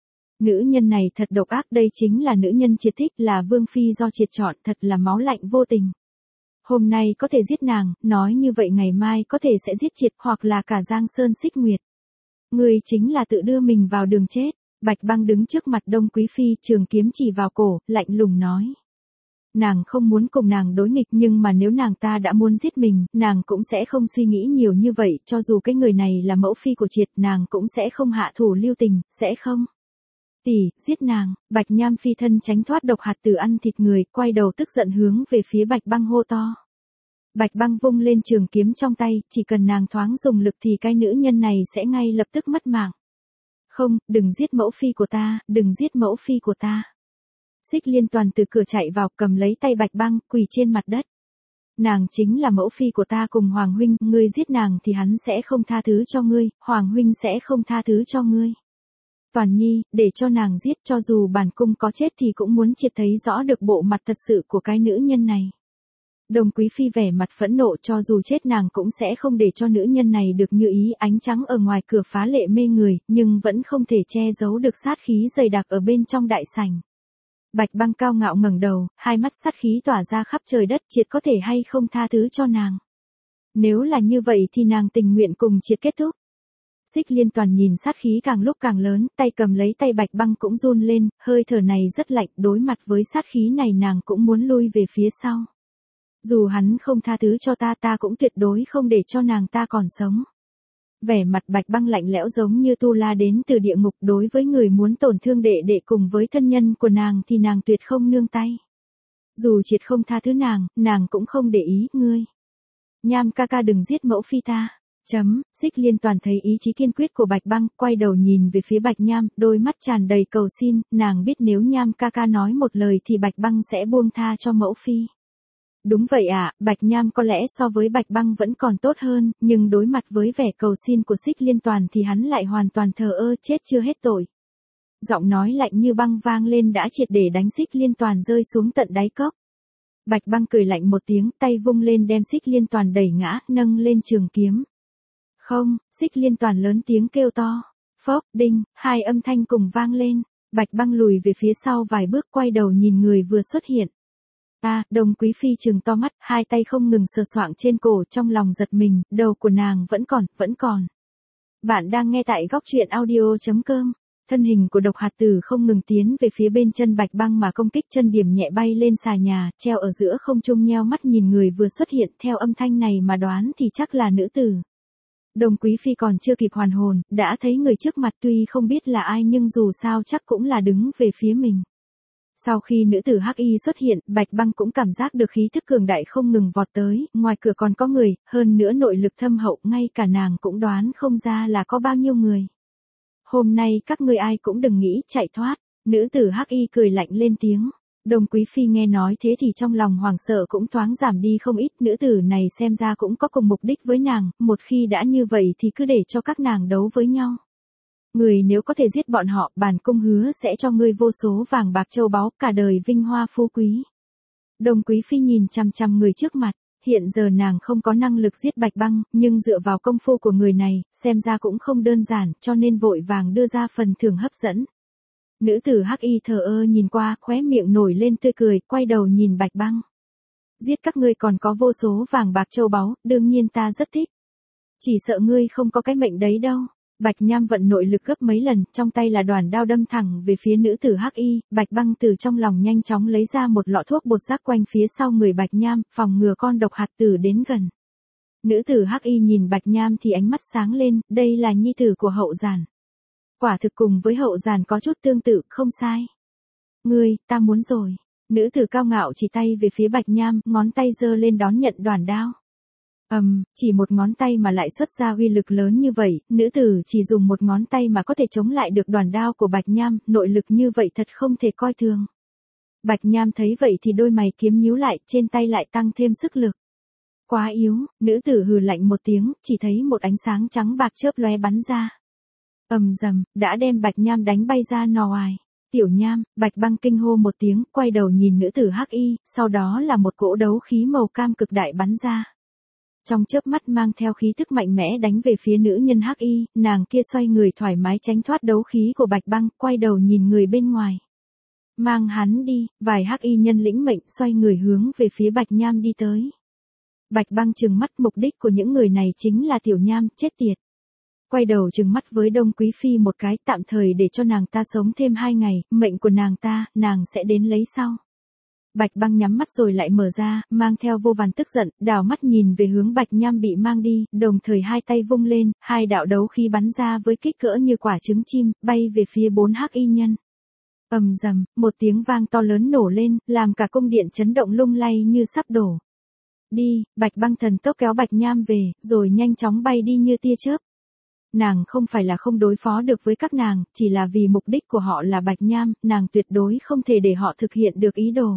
Nữ nhân này thật độc ác, đây chính là nữ nhân Triệt thích, là Vương Phi do Triệt chọn, thật là máu lạnh vô tình. Hôm nay có thể giết nàng, nói như vậy ngày mai có thể sẽ giết Triệt hoặc là cả Giang Sơn Xích Nguyệt. Người chính là tự đưa mình vào đường chết. Bạch Băng đứng trước mặt Đông Quý Phi, trường kiếm chỉ vào cổ, lạnh lùng nói. Nàng không muốn cùng nàng đối nghịch, nhưng mà nếu nàng ta đã muốn giết mình, nàng cũng sẽ không suy nghĩ nhiều như vậy, cho dù cái người này là mẫu phi của Triệt, nàng cũng sẽ không hạ thủ lưu tình, sẽ không. Tỷ, giết nàng. Bạch Nham phi thân tránh thoát độc hạt tử ăn thịt người, quay đầu tức giận hướng về phía Bạch Băng hô to. Bạch Băng vung lên trường kiếm trong tay, chỉ cần nàng thoáng dùng lực thì cái nữ nhân này sẽ ngay lập tức mất mạng. Không, đừng giết mẫu phi của ta, đừng giết mẫu phi của ta. Xích Liên Toàn từ cửa chạy vào, cầm lấy tay Bạch Băng, quỳ trên mặt đất. Nàng chính là mẫu phi của ta cùng Hoàng huynh, ngươi giết nàng thì hắn sẽ không tha thứ cho ngươi, Hoàng huynh sẽ không tha thứ cho ngươi. Toàn Nhi, để cho nàng giết, cho dù bản cung có chết thì cũng muốn Triệt thấy rõ được bộ mặt thật sự của cái nữ nhân này. Đồng Quý Phi vẻ mặt phẫn nộ, cho dù chết nàng cũng sẽ không để cho nữ nhân này được như ý, ánh trắng ở ngoài cửa phá lệ mê người, nhưng vẫn không thể che giấu được sát khí dày đặc ở bên trong đại sảnh. Bạch Băng cao ngạo ngẩng đầu, hai mắt sát khí tỏa ra khắp trời đất, Triệt có thể hay không tha thứ cho nàng. Nếu là như vậy thì nàng tình nguyện cùng Triệt kết thúc. Xích Liên Toàn nhìn sát khí càng lúc càng lớn, tay cầm lấy tay Bạch Băng cũng run lên, hơi thở này rất lạnh, đối mặt với sát khí này nàng cũng muốn lui về phía sau. Dù hắn không tha thứ cho ta, ta cũng tuyệt đối không để cho nàng ta còn sống. Vẻ mặt Bạch Băng lạnh lẽo giống như tu la đến từ địa ngục, đối với người muốn tổn thương đệ đệ cùng với thân nhân của nàng thì nàng tuyệt không nương tay. Dù Triệt không tha thứ nàng cũng không để ý, ngươi. Nham ca ca đừng giết mẫu phi ta. Xích Liên Toàn thấy ý chí kiên quyết của Bạch Băng, quay đầu nhìn về phía Bạch Nham, đôi mắt tràn đầy cầu xin, nàng biết nếu Nham ca ca nói một lời thì Bạch Băng sẽ buông tha cho mẫu phi. Đúng vậy ạ, Bạch Nham có lẽ so với Bạch Băng vẫn còn tốt hơn, nhưng đối mặt với vẻ cầu xin của Xích Liên Toàn thì hắn lại hoàn toàn thờ ơ, chết chưa hết tội. Giọng nói lạnh như băng vang lên đã triệt để đánh Xích Liên Toàn rơi xuống tận đáy cốc. Bạch Băng cười lạnh một tiếng, tay vung lên đem Xích Liên Toàn đẩy ngã, nâng lên trường kiếm. Không, Xích Liên Toàn lớn tiếng kêu to. Phốc, đinh, hai âm thanh cùng vang lên. Bạch Băng lùi về phía sau vài bước, quay đầu nhìn người vừa xuất hiện. Đồng Quý Phi trừng to mắt, hai tay không ngừng sờ soạng trên cổ, trong lòng giật mình, đầu của nàng vẫn còn. Bạn đang nghe tại góc truyện audio.com. Thân hình của Độc Hạt Tử không ngừng tiến về phía bên chân Bạch Băng mà công kích, chân điểm nhẹ bay lên xà nhà, treo ở giữa không trung, nheo mắt nhìn người vừa xuất hiện, theo âm thanh này mà đoán thì chắc là nữ tử. Đồng Quý Phi còn chưa kịp hoàn hồn, đã thấy người trước mặt, tuy không biết là ai nhưng dù sao chắc cũng là đứng về phía mình. Sau khi nữ tử Hắc Y xuất hiện, Bạch Băng cũng cảm giác được khí thức cường đại không ngừng vọt tới, ngoài cửa còn có người, hơn nữa nội lực thâm hậu, ngay cả nàng cũng đoán không ra là có bao nhiêu người. Hôm nay các ngươi ai cũng đừng nghĩ chạy thoát, nữ tử Hắc Y cười lạnh lên tiếng. Đồng Quý Phi nghe nói thế thì trong lòng hoàng sợ cũng thoáng giảm đi không ít, nữ tử này xem ra cũng có cùng mục đích với nàng, một khi đã như vậy thì cứ để cho các nàng đấu với nhau. Người nếu có thể giết bọn họ, bản cung hứa sẽ cho ngươi vô số vàng bạc châu báu, cả đời vinh hoa phú quý. Đồng Quý Phi nhìn chằm chằm người trước mặt, hiện giờ nàng không có năng lực giết Bạch Băng, nhưng dựa vào công phu của người này, xem ra cũng không đơn giản, cho nên vội vàng đưa ra phần thưởng hấp dẫn. Nữ tử Hắc Y thờ ơ nhìn qua, khóe miệng nổi lên tươi cười, quay đầu nhìn Bạch Băng. Giết các ngươi còn có vô số vàng bạc châu báu, đương nhiên ta rất thích. Chỉ sợ ngươi không có cái mệnh đấy đâu. Bạch Nham vận nội lực gấp mấy lần, trong tay là đoản đao đâm thẳng về phía nữ tử Hắc Y, Bạch Băng từ trong lòng nhanh chóng lấy ra một lọ thuốc bột rác quanh phía sau người Bạch Nham, phòng ngừa con Độc Hạt Tử đến gần. Nữ tử Hắc Y nhìn Bạch Nham thì ánh mắt sáng lên, đây là nhi tử của Hậu Giản. Quả thực cùng với Hậu Giản có chút tương tự, không sai. Ngươi, ta muốn rồi. Nữ tử cao ngạo chỉ tay về phía Bạch Nham, ngón tay giơ lên đón nhận đoản đao. Chỉ một ngón tay mà lại xuất ra uy lực lớn như vậy, nữ tử chỉ dùng một ngón tay mà có thể chống lại được đoản đao của Bạch Nham, nội lực như vậy thật không thể coi thường. Bạch Nham thấy vậy thì đôi mày kiếm nhíu lại, trên tay lại tăng thêm sức lực. Quá yếu, nữ tử hừ lạnh một tiếng, chỉ thấy một ánh sáng trắng bạc chớp lóe bắn ra. Rầm, đã đem Bạch Nham đánh bay ra ngoài. Tiểu Nham, Bạch Băng kinh hô một tiếng, quay đầu nhìn nữ tử Hắc Y, sau đó là một cỗ đấu khí màu cam cực đại bắn ra. Trong chớp mắt mang theo khí thức mạnh mẽ đánh về phía nữ nhân Hắc Y, nàng kia xoay người thoải mái tránh thoát đấu khí của Bạch Băng, quay đầu nhìn người bên ngoài. Mang hắn đi, vài Hắc Y nhân lĩnh mệnh xoay người hướng về phía Bạch Nham đi tới. Bạch Băng trừng mắt, mục đích của những người này chính là Tiểu Nham, chết tiệt. Quay đầu trừng mắt với Đông Quý Phi một cái, tạm thời để cho nàng ta sống thêm 2 ngày, mệnh của nàng ta, nàng sẽ đến lấy sau. Bạch Băng nhắm mắt rồi lại mở ra, mang theo vô vàn tức giận, đảo mắt nhìn về hướng Bạch Nham bị mang đi, đồng thời hai tay vung lên, hai đạo đấu khí bắn ra với kích cỡ như quả trứng chim, bay về phía 4 Hắc Y nhân. Rầm, một tiếng vang to lớn nổ lên, làm cả cung điện chấn động lung lay như sắp đổ. Đi, Bạch Băng thần tốc kéo Bạch Nham về, rồi nhanh chóng bay đi như tia chớp. Nàng không phải là không đối phó được với các nàng, chỉ là vì mục đích của họ là Bạch Nham, nàng tuyệt đối không thể để họ thực hiện được ý đồ.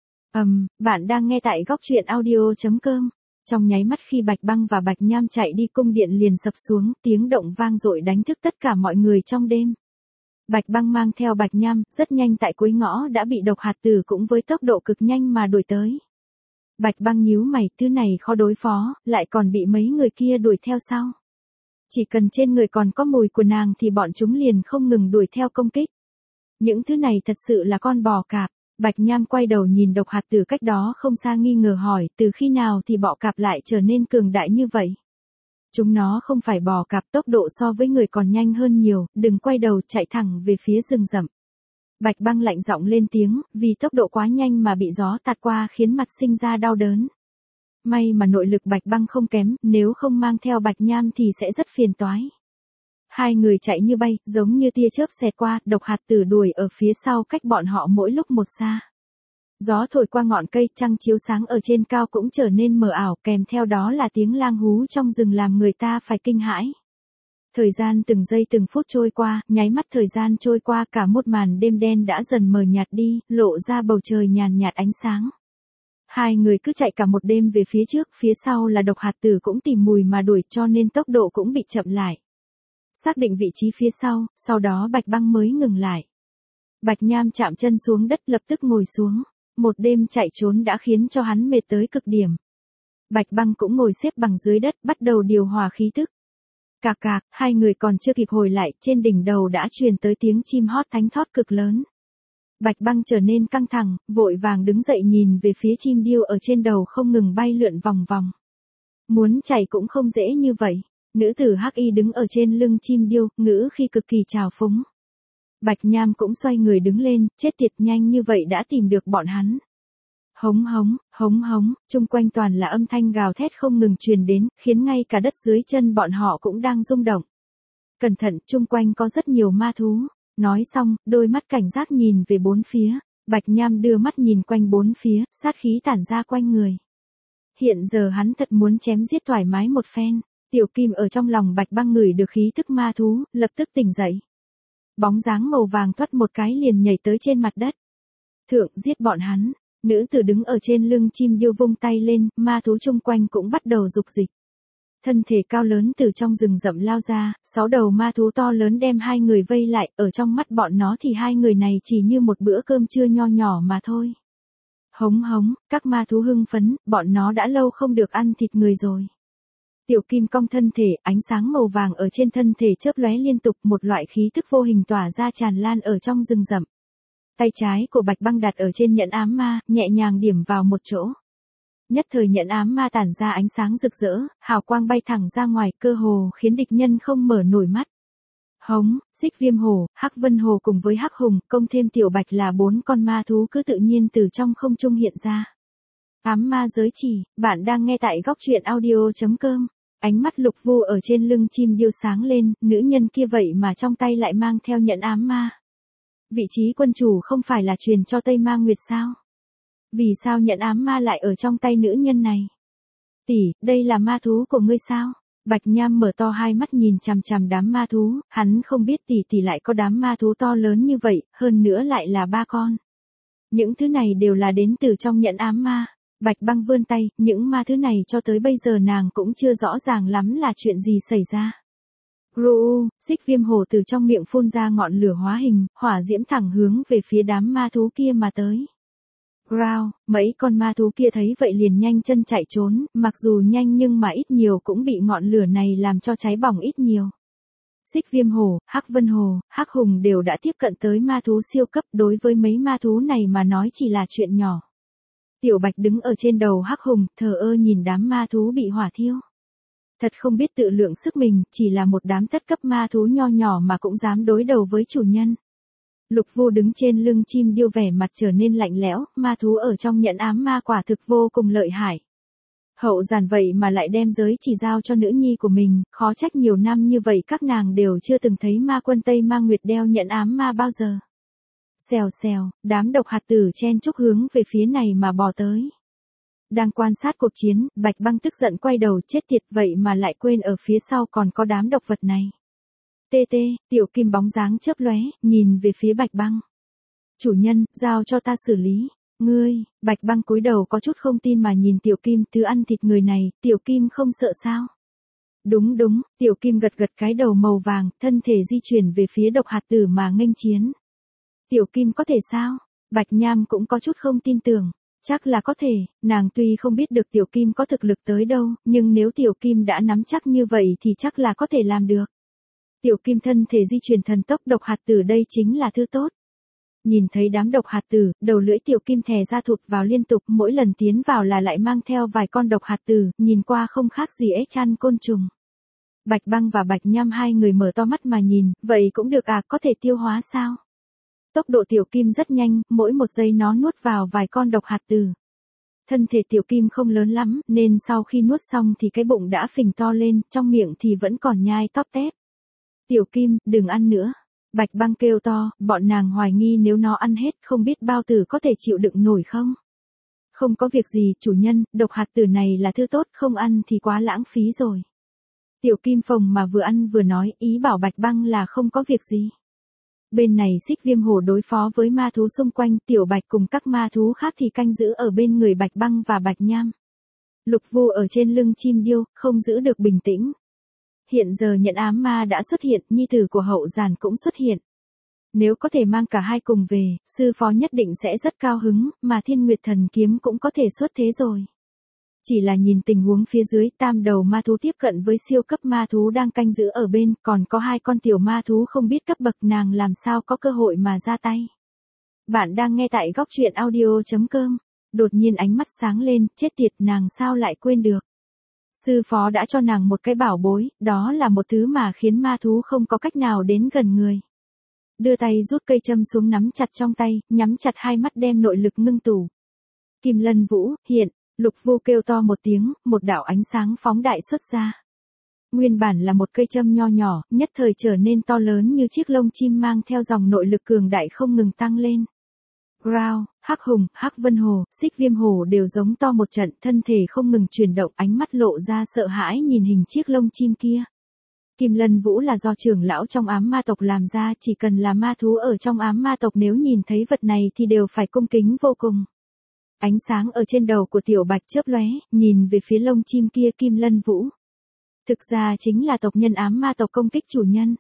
Bạn đang nghe tại góc truyện audio.com. Trong nháy mắt khi Bạch Băng và Bạch Nham chạy đi, cung điện liền sập xuống, tiếng động vang dội đánh thức tất cả mọi người trong đêm. Bạch Băng mang theo Bạch Nham, rất nhanh tại cuối ngõ đã bị Độc Hạt Tử cũng với tốc độ cực nhanh mà đuổi tới. Bạch Băng nhíu mày, thứ này khó đối phó, lại còn bị mấy người kia đuổi theo sau. Chỉ cần trên người còn có mùi của nàng thì bọn chúng liền không ngừng đuổi theo công kích. Những thứ này thật sự là con bò cạp. Bạch Nham quay đầu nhìn Độc Hạt Tử cách đó không xa nghi ngờ hỏi, từ khi nào thì bọ cạp lại trở nên cường đại như vậy? Chúng nó không phải bò cạp, tốc độ so với người còn nhanh hơn nhiều, đừng quay đầu chạy thẳng về phía rừng rậm. Bạch Băng lạnh giọng lên tiếng, vì tốc độ quá nhanh mà bị gió tạt qua khiến mặt sinh ra đau đớn. May mà nội lực Bạch Băng không kém, nếu không mang theo Bạch Nham thì sẽ rất phiền toái. Hai người chạy như bay, giống như tia chớp xẹt qua, Độc Hạt Tử đuổi ở phía sau cách bọn họ mỗi lúc một xa. Gió thổi qua ngọn cây, trăng chiếu sáng ở trên cao cũng trở nên mờ ảo, kèm theo đó là tiếng lang hú trong rừng làm người ta phải kinh hãi. Thời gian từng giây từng phút trôi qua, nháy mắt thời gian trôi qua cả một màn đêm đen đã dần mờ nhạt đi, lộ ra bầu trời nhàn nhạt ánh sáng. Hai người cứ chạy cả một đêm về phía trước, phía sau là độc hạt tử cũng tìm mùi mà đuổi cho nên tốc độ cũng bị chậm lại. Xác định vị trí phía sau đó Bạch Băng mới ngừng lại. Bạch Nham chạm chân xuống đất lập tức ngồi xuống. Một đêm chạy trốn đã khiến cho hắn mệt tới cực điểm. Bạch Băng cũng ngồi xếp bằng dưới đất bắt đầu điều hòa khí tức. Cạc cạc, hai người còn chưa kịp hồi lại, trên đỉnh đầu đã truyền tới tiếng chim hót thánh thót cực lớn. Bạch Băng trở nên căng thẳng, vội vàng đứng dậy nhìn về phía chim điêu ở trên đầu không ngừng bay lượn vòng vòng. Muốn chạy cũng không dễ như vậy. Nữ tử Hắc Y đứng ở trên lưng chim điêu, ngữ khi cực kỳ trào phúng. Bạch Nham cũng xoay người đứng lên, chết tiệt, nhanh như vậy đã tìm được bọn hắn. Hống hống, hống hống, chung quanh toàn là âm thanh gào thét không ngừng truyền đến, khiến ngay cả đất dưới chân bọn họ cũng đang rung động. Cẩn thận, chung quanh có rất nhiều ma thú. Nói xong, đôi mắt cảnh giác nhìn về bốn phía. Bạch Nham đưa mắt nhìn quanh bốn phía, sát khí tản ra quanh người. Hiện giờ hắn thật muốn chém giết thoải mái một phen. Tiểu Kim ở trong lòng Bạch Băng ngửi được khí tức ma thú, lập tức tỉnh dậy. Bóng dáng màu vàng thoát một cái liền nhảy tới trên mặt đất. Thượng, giết bọn hắn. Nữ tử đứng ở trên lưng chim điêu vung tay lên, ma thú chung quanh cũng bắt đầu dục dịch. Thân thể cao lớn từ trong rừng rậm lao ra, 6 đầu ma thú to lớn đem hai người vây lại, ở trong mắt bọn nó thì hai người này chỉ như một bữa cơm trưa nho nhỏ mà thôi. Hống hống, các ma thú hưng phấn, bọn nó đã lâu không được ăn thịt người rồi. Tiểu Kim cong thân thể, ánh sáng màu vàng ở trên thân thể chớp lóe liên tục, một loại khí tức vô hình tỏa ra tràn lan ở trong rừng rậm. Tay trái của Bạch Băng đặt ở trên nhẫn ám ma, nhẹ nhàng điểm vào một chỗ. Nhất thời nhẫn ám ma tản ra ánh sáng rực rỡ, hào quang bay thẳng ra ngoài, cơ hồ khiến địch nhân không mở nổi mắt. Hống, Xích Viêm Hổ, Hắc Vân Hổ cùng với Hắc Hùng, công thêm Tiểu Bạch là 4 con ma thú cứ tự nhiên từ trong không trung hiện ra. Ám ma giới chỉ, bạn đang nghe tại góc truyện audio.com. Ánh mắt Lục Vu ở trên lưng chim điêu sáng lên, nữ nhân kia vậy mà trong tay lại mang theo nhẫn ám ma. Vị trí quân chủ không phải là truyền cho Tây Ma Nguyệt sao? Vì sao nhẫn ám ma lại ở trong tay nữ nhân này? Tỷ, đây là ma thú của ngươi sao? Bạch Nham mở to hai mắt nhìn chằm chằm đám ma thú, hắn không biết tỷ lại có đám ma thú to lớn như vậy, hơn nữa lại là 3 con. Những thứ này đều là đến từ trong nhẫn ám ma. Bạch Băng vươn tay, những ma thứ này cho tới bây giờ nàng cũng chưa rõ ràng lắm là chuyện gì xảy ra. Ruu, Xích Viêm Hổ từ trong miệng phun ra ngọn lửa hóa hình, hỏa diễm thẳng hướng về phía đám ma thú kia mà tới. Rao, mấy con ma thú kia thấy vậy liền nhanh chân chạy trốn, mặc dù nhanh nhưng mà ít nhiều cũng bị ngọn lửa này làm cho cháy bỏng ít nhiều. Xích Viêm Hổ, Hắc Vân Hổ, Hắc Hùng đều đã tiếp cận tới ma thú siêu cấp, đối với mấy ma thú này mà nói chỉ là chuyện nhỏ. Tiểu Bạch đứng ở trên đầu Hắc Hùng, thờ ơ nhìn đám ma thú bị hỏa thiêu. Thật không biết tự lượng sức mình, chỉ là một đám thất cấp ma thú nho nhỏ mà cũng dám đối đầu với chủ nhân. Lục Vô đứng trên lưng chim điêu vẻ mặt trở nên lạnh lẽo, ma thú ở trong nhẫn ám ma quả thực vô cùng lợi hại. Hậu giản vậy mà lại đem giới chỉ giao cho nữ nhi của mình, khó trách nhiều năm như vậy các nàng đều chưa từng thấy ma quân Tây Ma Nguyệt đeo nhẫn ám ma bao giờ. Xèo xèo, đám độc hạt tử chen chúc hướng về phía này mà bò tới. Đang quan sát cuộc chiến, Bạch Băng tức giận quay đầu, chết tiệt, vậy mà lại quên ở phía sau còn có đám độc vật này. Tê, Tiểu Kim bóng dáng chớp lóe, nhìn về phía Bạch Băng. Chủ nhân, giao cho ta xử lý. Ngươi, Bạch Băng cúi đầu có chút không tin mà nhìn Tiểu Kim, thứ ăn thịt người này, Tiểu Kim không sợ sao? Đúng, Tiểu Kim gật gật cái đầu màu vàng, thân thể di chuyển về phía độc hạt tử mà nghênh chiến. Tiểu Kim có thể sao? Bạch Nham cũng có chút không tin tưởng. Chắc là có thể, nàng tuy không biết được Tiểu Kim có thực lực tới đâu, nhưng nếu Tiểu Kim đã nắm chắc như vậy thì chắc là có thể làm được. Tiểu Kim thân thể di chuyển thần tốc, độc hạt tử đây chính là thứ tốt. Nhìn thấy đám độc hạt tử, đầu lưỡi Tiểu Kim thè ra thụt vào liên tục, mỗi lần tiến vào là lại mang theo vài con độc hạt tử, nhìn qua không khác gì ếch chăn côn trùng. Bạch Băng và Bạch Nham hai người mở to mắt mà nhìn, vậy cũng được à, có thể tiêu hóa sao? Tốc độ Tiểu Kim rất nhanh, mỗi một giây nó nuốt vào vài con độc hạt tử. Thân thể Tiểu Kim không lớn lắm, nên sau khi nuốt xong thì cái bụng đã phình to lên, trong miệng thì vẫn còn nhai tóp tép. Tiểu Kim, đừng ăn nữa. Bạch Băng kêu to, bọn nàng hoài nghi nếu nó ăn hết không biết bao tử có thể chịu đựng nổi không? Không có việc gì, chủ nhân, độc hạt tử này là thứ tốt, không ăn thì quá lãng phí rồi. Tiểu Kim Phồng mà vừa ăn vừa nói, ý bảo Bạch Băng là không có việc gì. Bên này Xích Viêm Hổ đối phó với ma thú xung quanh, Tiểu Bạch cùng các ma thú khác thì canh giữ ở bên người Bạch Băng và Bạch Nham. Lục Vu ở trên lưng chim điêu, không giữ được bình tĩnh. Hiện giờ Nhẫn Ám Ma đã xuất hiện, nhi tử của Hậu Giản cũng xuất hiện. Nếu có thể mang cả hai cùng về, sư phó nhất định sẽ rất cao hứng, mà Thiên Nguyệt Thần Kiếm cũng có thể xuất thế rồi. Chỉ là nhìn tình huống phía dưới, tam đầu ma thú tiếp cận với siêu cấp ma thú đang canh giữ ở bên, còn có hai con tiểu ma thú không biết cấp bậc, nàng làm sao có cơ hội mà ra tay. Bạn đang nghe tại góc truyện audio.com. Đột nhiên ánh mắt sáng lên, chết tiệt, nàng sao lại quên được. Sư phó đã cho nàng một cái bảo bối, đó là một thứ mà khiến ma thú không có cách nào đến gần người. Đưa tay rút cây châm xuống nắm chặt trong tay, nhắm chặt hai mắt đem nội lực ngưng tụ. Kim Lân Vũ, hiện, Lục Vu kêu to một tiếng, một đạo ánh sáng phóng đại xuất ra. Nguyên bản là một cây châm nho nhỏ, nhất thời trở nên to lớn như chiếc lông chim mang theo dòng nội lực cường đại không ngừng tăng lên. Rao, Hắc Hùng, Hắc Vân Hồ, Xích Viêm Hổ đều giống to một trận, thân thể không ngừng chuyển động, ánh mắt lộ ra sợ hãi nhìn hình chiếc lông chim kia. Kim Lân Vũ là do trưởng lão trong ám ma tộc làm ra, chỉ cần là ma thú ở trong ám ma tộc nếu nhìn thấy vật này thì đều phải cung kính vô cùng. Ánh sáng ở trên đầu của Tiểu Bạch chớp lóe, nhìn về phía lông chim kia Kim Lân Vũ. Thực ra chính là tộc nhân ám ma tộc công kích chủ nhân.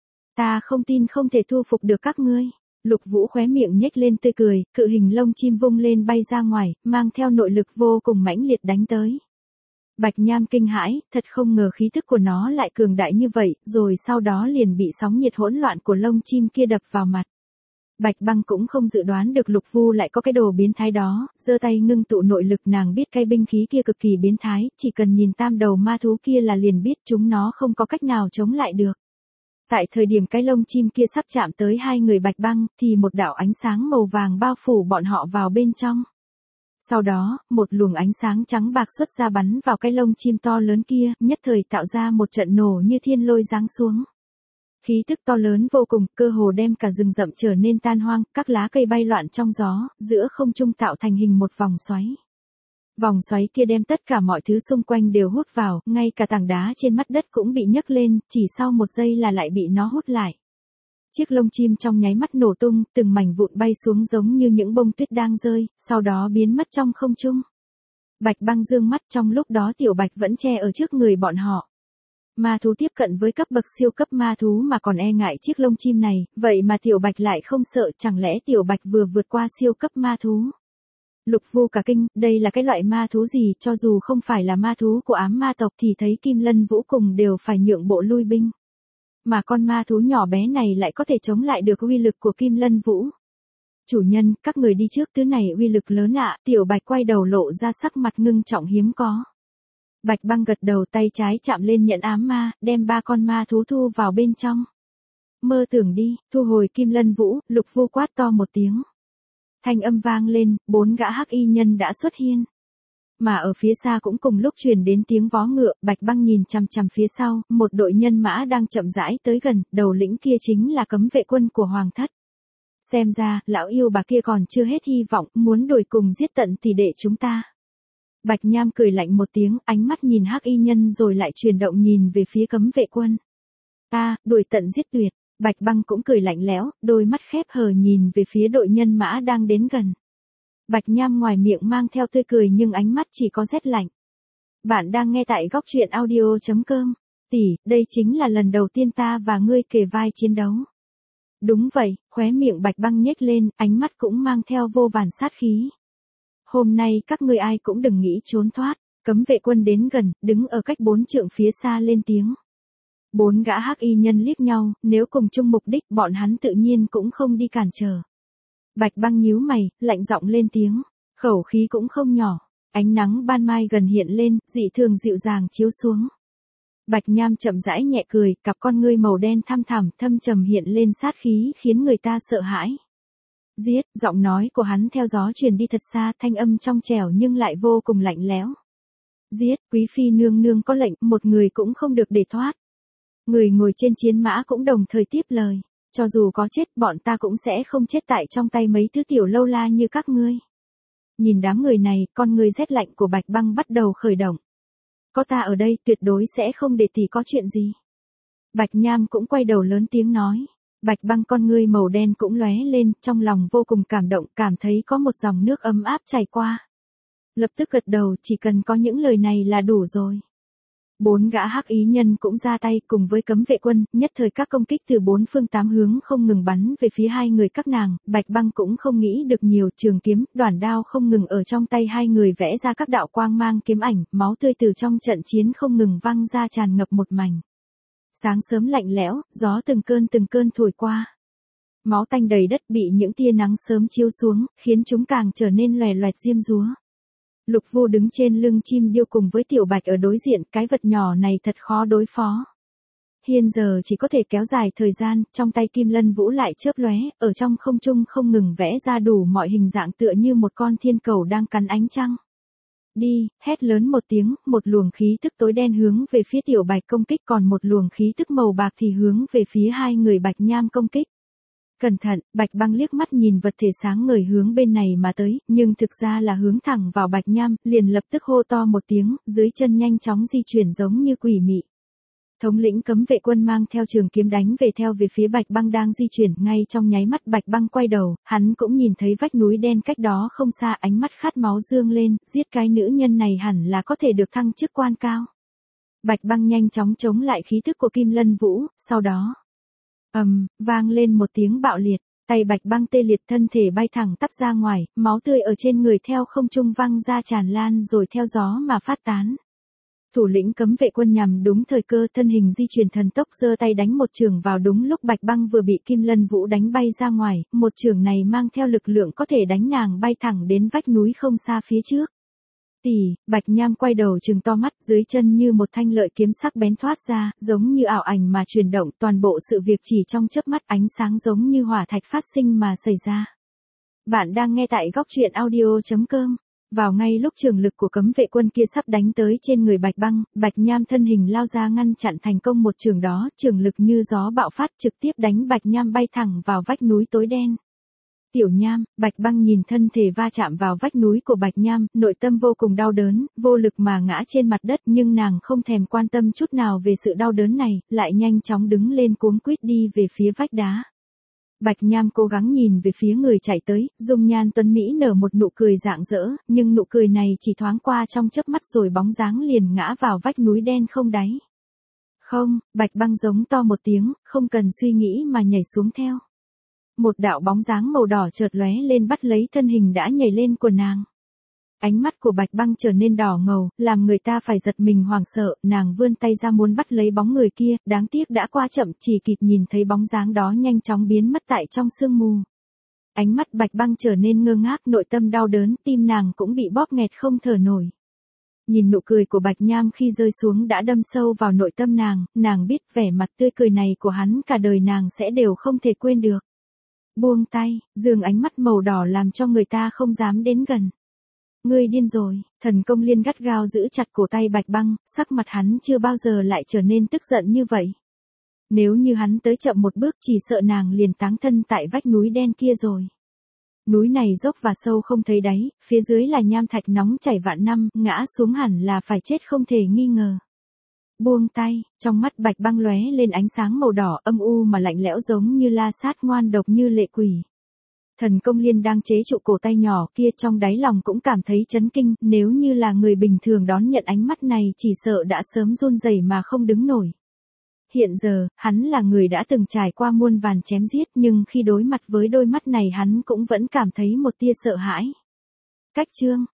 Ta không tin không thể thu phục được các ngươi. Lục Vũ khóe miệng nhếch lên tươi cười, cự hình lông chim vung lên bay ra ngoài, mang theo nội lực vô cùng mãnh liệt đánh tới. Bạch Nham kinh hãi, thật không ngờ khí thức của nó lại cường đại như vậy, rồi sau đó liền bị sóng nhiệt hỗn loạn của lông chim kia đập vào mặt. Bạch Băng cũng không dự đoán được Lục Vu lại có cái đồ biến thái đó, giơ tay ngưng tụ nội lực, nàng biết cái binh khí kia cực kỳ biến thái, chỉ cần nhìn tam đầu ma thú kia là liền biết chúng nó không có cách nào chống lại được. Tại thời điểm cái lông chim kia sắp chạm tới hai người Bạch Băng, thì một đạo ánh sáng màu vàng bao phủ bọn họ vào bên trong. Sau đó, một luồng ánh sáng trắng bạc xuất ra bắn vào cái lông chim to lớn kia, nhất thời tạo ra một trận nổ như thiên lôi giáng xuống. Khí tức to lớn vô cùng, cơ hồ đem cả rừng rậm trở nên tan hoang, các lá cây bay loạn trong gió, giữa không trung tạo thành hình một vòng xoáy. Vòng xoáy kia đem tất cả mọi thứ xung quanh đều hút vào, ngay cả tảng đá trên mặt đất cũng bị nhấc lên, chỉ sau một giây là lại bị nó hút lại. Chiếc lông chim trong nháy mắt nổ tung, từng mảnh vụn bay xuống giống như những bông tuyết đang rơi, sau đó biến mất trong không trung. Bạch Băng dương mắt, trong lúc đó Tiểu Bạch vẫn che ở trước người bọn họ. Ma thú tiếp cận với cấp bậc siêu cấp ma thú mà còn e ngại chiếc lông chim này, vậy mà Tiểu Bạch lại không sợ, chẳng lẽ Tiểu Bạch vừa vượt qua siêu cấp ma thú? Lục Vu cả kinh, đây là cái loại ma thú gì, cho dù không phải là ma thú của ám ma tộc thì thấy Kim Lân Vũ cùng đều phải nhượng bộ lui binh. Mà con ma thú nhỏ bé này lại có thể chống lại được uy lực của Kim Lân Vũ. Chủ nhân, các người đi trước, thứ này uy lực lớn ạ. Tiểu Bạch quay đầu lộ ra sắc mặt ngưng trọng hiếm có. Bạch Băng gật đầu, tay trái chạm lên nhẫn ám ma, đem ba con ma thú thu vào bên trong. Mơ tưởng đi, thu hồi Kim Lân Vũ, Lục Vu quát to một tiếng. Thanh âm vang lên, 4 gã hắc y nhân đã xuất hiện. Mà ở phía xa cũng cùng lúc truyền đến tiếng vó ngựa, Bạch Băng nhìn chằm chằm phía sau, một đội nhân mã đang chậm rãi tới gần, đầu lĩnh kia chính là cấm vệ quân của Hoàng thất. Xem ra, lão yêu bà kia còn chưa hết hy vọng, muốn đuổi cùng giết tận thì để chúng ta. Bạch Nham cười lạnh một tiếng, ánh mắt nhìn hắc y nhân rồi lại chuyển động nhìn về phía cấm vệ quân. Đuổi tận giết tuyệt. Bạch Băng cũng cười lạnh lẽo, đôi mắt khép hờ nhìn về phía đội nhân mã đang đến gần. Bạch Nham ngoài miệng mang theo tươi cười nhưng ánh mắt chỉ có rét lạnh. Bạn đang nghe tại góc truyện audio.com. Tỷ, đây chính là lần đầu tiên ta và ngươi kề vai chiến đấu. Đúng vậy, khóe miệng Bạch Băng nhếch lên, ánh mắt cũng mang theo vô vàn sát khí. Hôm nay các ngươi ai cũng đừng nghĩ trốn thoát. Cấm vệ quân đến gần, đứng ở cách 4 trượng phía xa lên tiếng. 4 gã hắc y nhân liếc nhau, nếu cùng chung mục đích bọn hắn tự nhiên cũng không đi cản trở. Bạch Băng nhíu mày, lạnh giọng lên tiếng, khẩu khí cũng không nhỏ. Ánh nắng ban mai gần hiện lên, dị thường dịu dàng chiếu xuống. Bạch Nham chậm rãi nhẹ cười, cặp con ngươi màu đen thăm thẳm, thâm trầm hiện lên sát khí khiến người ta sợ hãi. Giết, giọng nói của hắn theo gió truyền đi thật xa, thanh âm trong trẻo nhưng lại vô cùng lạnh lẽo. Giết, quý phi nương nương có lệnh, một người cũng không được để thoát. Người ngồi trên chiến mã cũng đồng thời tiếp lời. cho dù có chết bọn ta cũng sẽ không chết tại trong tay mấy thứ tiểu lâu la như các ngươi. Nhìn đám người này, con người rét lạnh của Bạch Băng bắt đầu khởi động. Có ta ở đây, tuyệt đối sẽ không để tỷ có chuyện gì. Bạch Nham cũng quay đầu lớn tiếng nói. Bạch Băng con ngươi màu đen cũng lóe lên, trong lòng vô cùng cảm động, cảm thấy có một dòng nước ấm áp chảy qua. Lập tức gật đầu, chỉ cần có những lời này là đủ rồi. 4 gã hắc ý nhân cũng ra tay cùng với cấm vệ quân, nhất thời các công kích từ 4 phương 8 hướng không ngừng bắn về phía hai người các nàng, Bạch Băng cũng không nghĩ được nhiều, trường kiếm, đoản đao không ngừng ở trong tay hai người vẽ ra các đạo quang mang kiếm ảnh, máu tươi từ trong trận chiến không ngừng văng ra tràn ngập một mảnh. Sáng sớm lạnh lẽo, gió từng cơn thổi qua. Máu tanh đầy đất bị những tia nắng sớm chiếu xuống, khiến chúng càng trở nên loè loẹt diêm dúa. Lục Vô đứng trên lưng chim điêu cùng với Tiểu Bạch ở đối diện, cái vật nhỏ này thật khó đối phó. Hiện giờ chỉ có thể kéo dài thời gian, trong tay Kim Lân Vũ lại chớp lóe, ở trong không trung không ngừng vẽ ra đủ mọi hình dạng tựa như một con thiên cầu đang cắn ánh trăng. Đi, hét lớn một tiếng, một luồng khí tức tối đen hướng về phía Tiểu Bạch công kích, còn một luồng khí tức màu bạc thì hướng về phía hai người Bạch Nham công kích. Cẩn thận, Bạch Băng liếc mắt nhìn vật thể sáng ngời hướng bên này mà tới, nhưng thực ra là hướng thẳng vào Bạch Nham, liền lập tức hô to một tiếng, dưới chân nhanh chóng di chuyển giống như quỷ mị. Thống lĩnh cấm vệ quân mang theo trường kiếm đánh về phía Bạch Băng đang di chuyển, ngay trong nháy mắt Bạch Băng quay đầu, hắn cũng nhìn thấy vách núi đen cách đó không xa, ánh mắt khát máu dương lên, giết cái nữ nhân này hẳn là có thể được thăng chức quan cao. Bạch Băng nhanh chóng chống lại khí thức của Kim Lân Vũ, sau đó vang lên một tiếng bạo liệt, tay Bạch Băng tê liệt, thân thể bay thẳng tắp ra ngoài, máu tươi ở trên người theo không trung văng ra tràn lan rồi theo gió mà phát tán. Thủ lĩnh cấm vệ quân nhằm đúng thời cơ, thân hình di chuyển thần tốc giơ tay đánh một chưởng vào đúng lúc Bạch Băng vừa bị Kim Lân Vũ đánh bay ra ngoài, một chưởng này mang theo lực lượng có thể đánh nàng bay thẳng đến vách núi không xa phía trước. Bạch Nham quay đầu trừng to mắt, dưới chân như một thanh lợi kiếm sắc bén thoát ra, giống như ảo ảnh mà chuyển động, toàn bộ sự việc chỉ trong chớp mắt, ánh sáng giống như hỏa thạch phát sinh mà xảy ra. Bạn đang nghe tại góc truyện audio.com. Vào ngay lúc trường lực của cấm vệ quân kia sắp đánh tới trên người Bạch Băng, Bạch Nham thân hình lao ra ngăn chặn thành công một trường đó, trường lực như gió bạo phát trực tiếp đánh Bạch Nham bay thẳng vào vách núi tối đen. Tiểu Nham, Bạch Băng nhìn thân thể va chạm vào vách núi của Bạch Nham, nội tâm vô cùng đau đớn, vô lực mà ngã trên mặt đất, nhưng nàng không thèm quan tâm chút nào về sự đau đớn này, lại nhanh chóng đứng lên cuống quýt đi về phía vách đá. Bạch Nham cố gắng nhìn về phía người chạy tới, dung nhan tuấn mỹ nở một nụ cười rạng rỡ, nhưng nụ cười này chỉ thoáng qua trong chớp mắt rồi bóng dáng liền ngã vào vách núi đen không đáy. Không, Bạch Băng giống to một tiếng, không cần suy nghĩ mà nhảy xuống theo. Một đạo bóng dáng màu đỏ chợt lóe lên bắt lấy thân hình đã nhảy lên của nàng. Ánh mắt của Bạch Băng trở nên đỏ ngầu, làm người ta phải giật mình hoảng sợ, nàng vươn tay ra muốn bắt lấy bóng người kia, đáng tiếc đã qua chậm, chỉ kịp nhìn thấy bóng dáng đó nhanh chóng biến mất tại trong sương mù. Ánh mắt Bạch Băng trở nên ngơ ngác, nội tâm đau đớn, tim nàng cũng bị bóp nghẹt không thở nổi. Nhìn nụ cười của Bạch Nham khi rơi xuống đã đâm sâu vào nội tâm nàng biết vẻ mặt tươi cười này của hắn cả đời nàng sẽ đều không thể quên được. Buông tay, dường ánh mắt màu đỏ làm cho người ta không dám đến gần. Ngươi điên rồi, Thần Công Liên gắt gao giữ chặt cổ tay Bạch Băng, sắc mặt hắn chưa bao giờ lại trở nên tức giận như vậy. Nếu như hắn tới chậm một bước chỉ sợ nàng liền táng thân tại vách núi đen kia rồi. Núi này dốc và sâu không thấy đáy, phía dưới là nham thạch nóng chảy vạn năm, ngã xuống hẳn là phải chết không thể nghi ngờ. Buông tay, trong mắt Bạch Băng lóe lên ánh sáng màu đỏ âm u mà lạnh lẽo giống như la sát ngoan độc như lệ quỷ. Thần Công Liên đang chế trụ cổ tay nhỏ kia trong đáy lòng cũng cảm thấy chấn kinh, nếu như là người bình thường đón nhận ánh mắt này chỉ sợ đã sớm run rẩy mà không đứng nổi. Hiện giờ, hắn là người đã từng trải qua muôn vàn chém giết nhưng khi đối mặt với đôi mắt này hắn cũng vẫn cảm thấy một tia sợ hãi. Cách chương